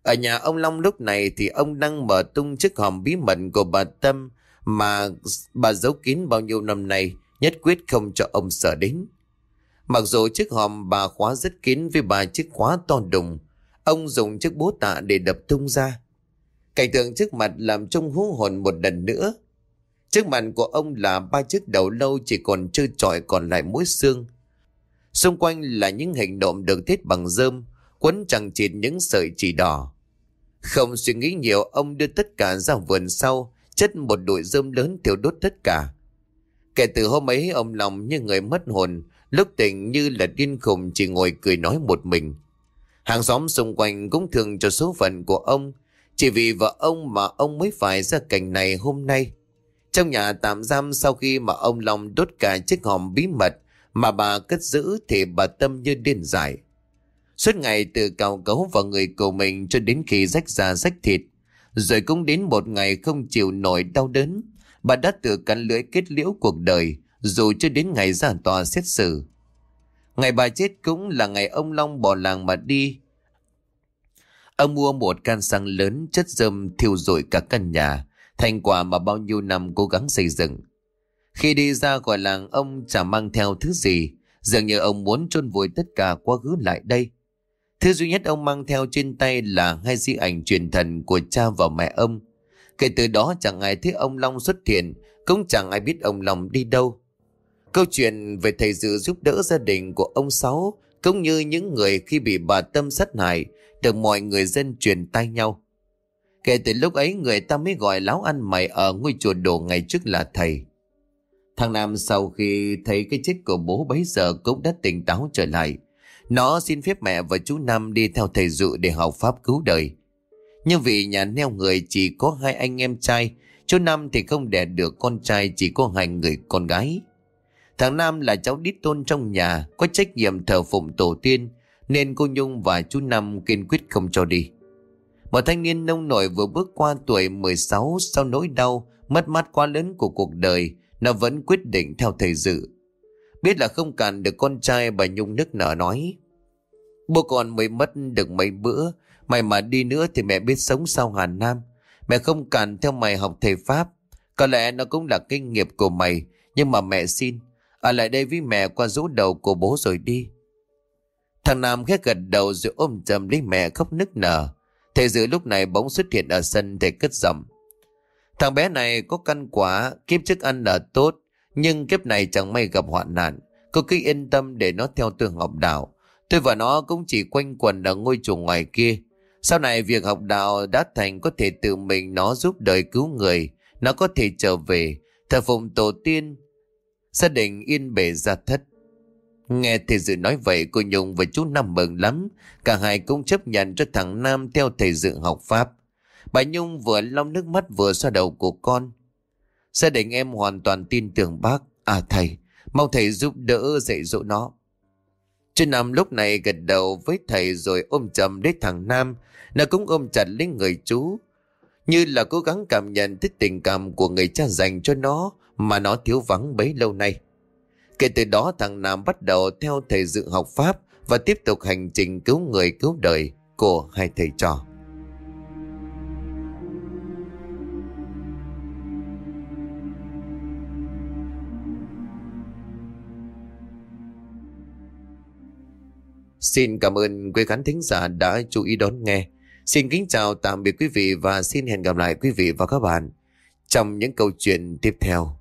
Ở nhà ông Long lúc này thì ông đang mở tung chiếc hòm bí mật của bà Tâm mà bà giấu kín bao nhiêu năm nay, nhất quyết không cho ông sợ đến. Mặc dù chiếc hòm bà khóa rất kín với ba chiếc khóa to đùng, ông dùng chiếc búa tạ để đập tung ra. Cảnh tượng trước mặt làm trông hú hồn một lần nữa. Trước mặt của ông là ba chiếc đầu lâu chỉ còn trơ trọi còn lại mỗi xương. Xung quanh là những hình nộm được thiết bằng rơm, quấn chằng chịt những sợi chỉ đỏ. Không suy nghĩ nhiều, ông đưa tất cả ra vườn sau, chất một bụi rơm lớn thiêu đốt tất cả. Kể từ hôm ấy, ông Long như người mất hồn, lúc tỉnh như là điên khùng, chỉ ngồi cười nói một mình. Hàng xóm xung quanh cũng thương cho số phận của ông, chỉ vì vợ ông mà ông mới phải ra cảnh này hôm nay. Trong nhà tạm giam, sau khi mà ông Long đốt cả chiếc hòm bí mật mà bà cất giữ, thì bà Tâm như điên dại. Suốt ngày từ cào cấu vào người của mình cho đến khi rách da rách thịt. Rồi cũng đến một ngày không chịu nổi đau đớn, bà đã tự cắn lưỡi kết liễu cuộc đời, dù chưa đến ngày ra tòa xét xử. Ngày bà chết cũng là ngày ông Long bỏ làng mà đi. Ông mua một can xăng lớn, chất rơm thiêu rụi cả căn nhà, thành quả mà bao nhiêu năm cố gắng xây dựng. Khi đi ra khỏi làng, ông chả mang theo thứ gì, dường như ông muốn chôn vùi tất cả quá khứ lại đây. Thứ duy nhất ông mang theo trên tay là hai di ảnh truyền thần của cha và mẹ ông. Kể từ đó chẳng ai thấy ông Long xuất hiện, cũng chẳng ai biết ông Long đi đâu. Câu chuyện về thầy Dự giúp đỡ gia đình của ông Sáu, cũng như những người khi bị bà Tâm sát hại, được mọi người dân truyền tai nhau. Kể từ lúc ấy, người ta mới gọi láo ăn mày ở ngôi chùa Đồ ngày trước là thầy. Thằng Nam sau khi thấy cái chết của bố bấy giờ cũng đã tỉnh táo trở lại. Nó xin phép mẹ và chú Năm đi theo thầy Dự để học pháp cứu đời. Nhưng vì nhà neo người chỉ có hai anh em trai, chú Năm thì không đẻ được con trai, chỉ có hai người con gái. Thằng Nam là cháu đích tôn trong nhà, có trách nhiệm thờ phụng tổ tiên, nên cô Nhung và chú Năm kiên quyết không cho đi. Một thanh niên nông nổi vừa bước qua tuổi mười sáu, sau nỗi đau mất mát quá lớn của cuộc đời, nó vẫn quyết định theo thầy Dự. Biết là không cản được con trai, bà Nhung nức nở nói: Bố con mới mất được mấy bữa, mày mà đi nữa thì mẹ biết sống sau Hà Nam. Mẹ không cản theo mày học thầy Pháp, có lẽ nó cũng là kinh nghiệp của mày, nhưng mà mẹ xin ở lại đây với mẹ qua giỗ đầu của bố rồi đi. Thằng Nam khẽ gật đầu rồi ôm chầm lấy mẹ khóc nức nở. Thầy Dự lúc này bỗng xuất hiện ở sân, thầy cất giọng: Thằng bé này có căn quả, kiếp trước ăn là tốt, nhưng kiếp này chẳng may gặp hoạn nạn. Cô cứ yên tâm để nó theo tôi học đạo. Tôi và nó cũng chỉ quanh quẩn ở ngôi chùa ngoài kia. Sau này việc học đạo đã thành, có thể tự mình nó giúp đời cứu người. Nó có thể trở về thờ phụng tổ tiên, gia đình yên bề gia thất. Nghe thầy Dự nói vậy, cô Nhung và chú Năm mừng lắm. Cả hai cũng chấp nhận cho thằng Nam theo thầy Dự học Pháp. Bà Nhung vừa lau nước mắt vừa xoa đầu của con. Gia đình em hoàn toàn tin tưởng bác. À thầy, mong thầy giúp đỡ dạy dỗ nó. Chú Năm lúc này gật đầu với thầy rồi ôm chầm lấy thằng Nam. Nó cũng ôm chặt lấy người chú, như là cố gắng cảm nhận thích tình cảm của người cha dành cho nó mà nó thiếu vắng bấy lâu nay. Kể từ đó, thằng Nam bắt đầu theo thầy Dự học Pháp và tiếp tục hành trình cứu người cứu đời của hai thầy trò. Xin cảm ơn quý khán thính giả đã chú ý đón nghe. Xin kính chào tạm biệt quý vị và xin hẹn gặp lại quý vị và các bạn trong những câu chuyện tiếp theo.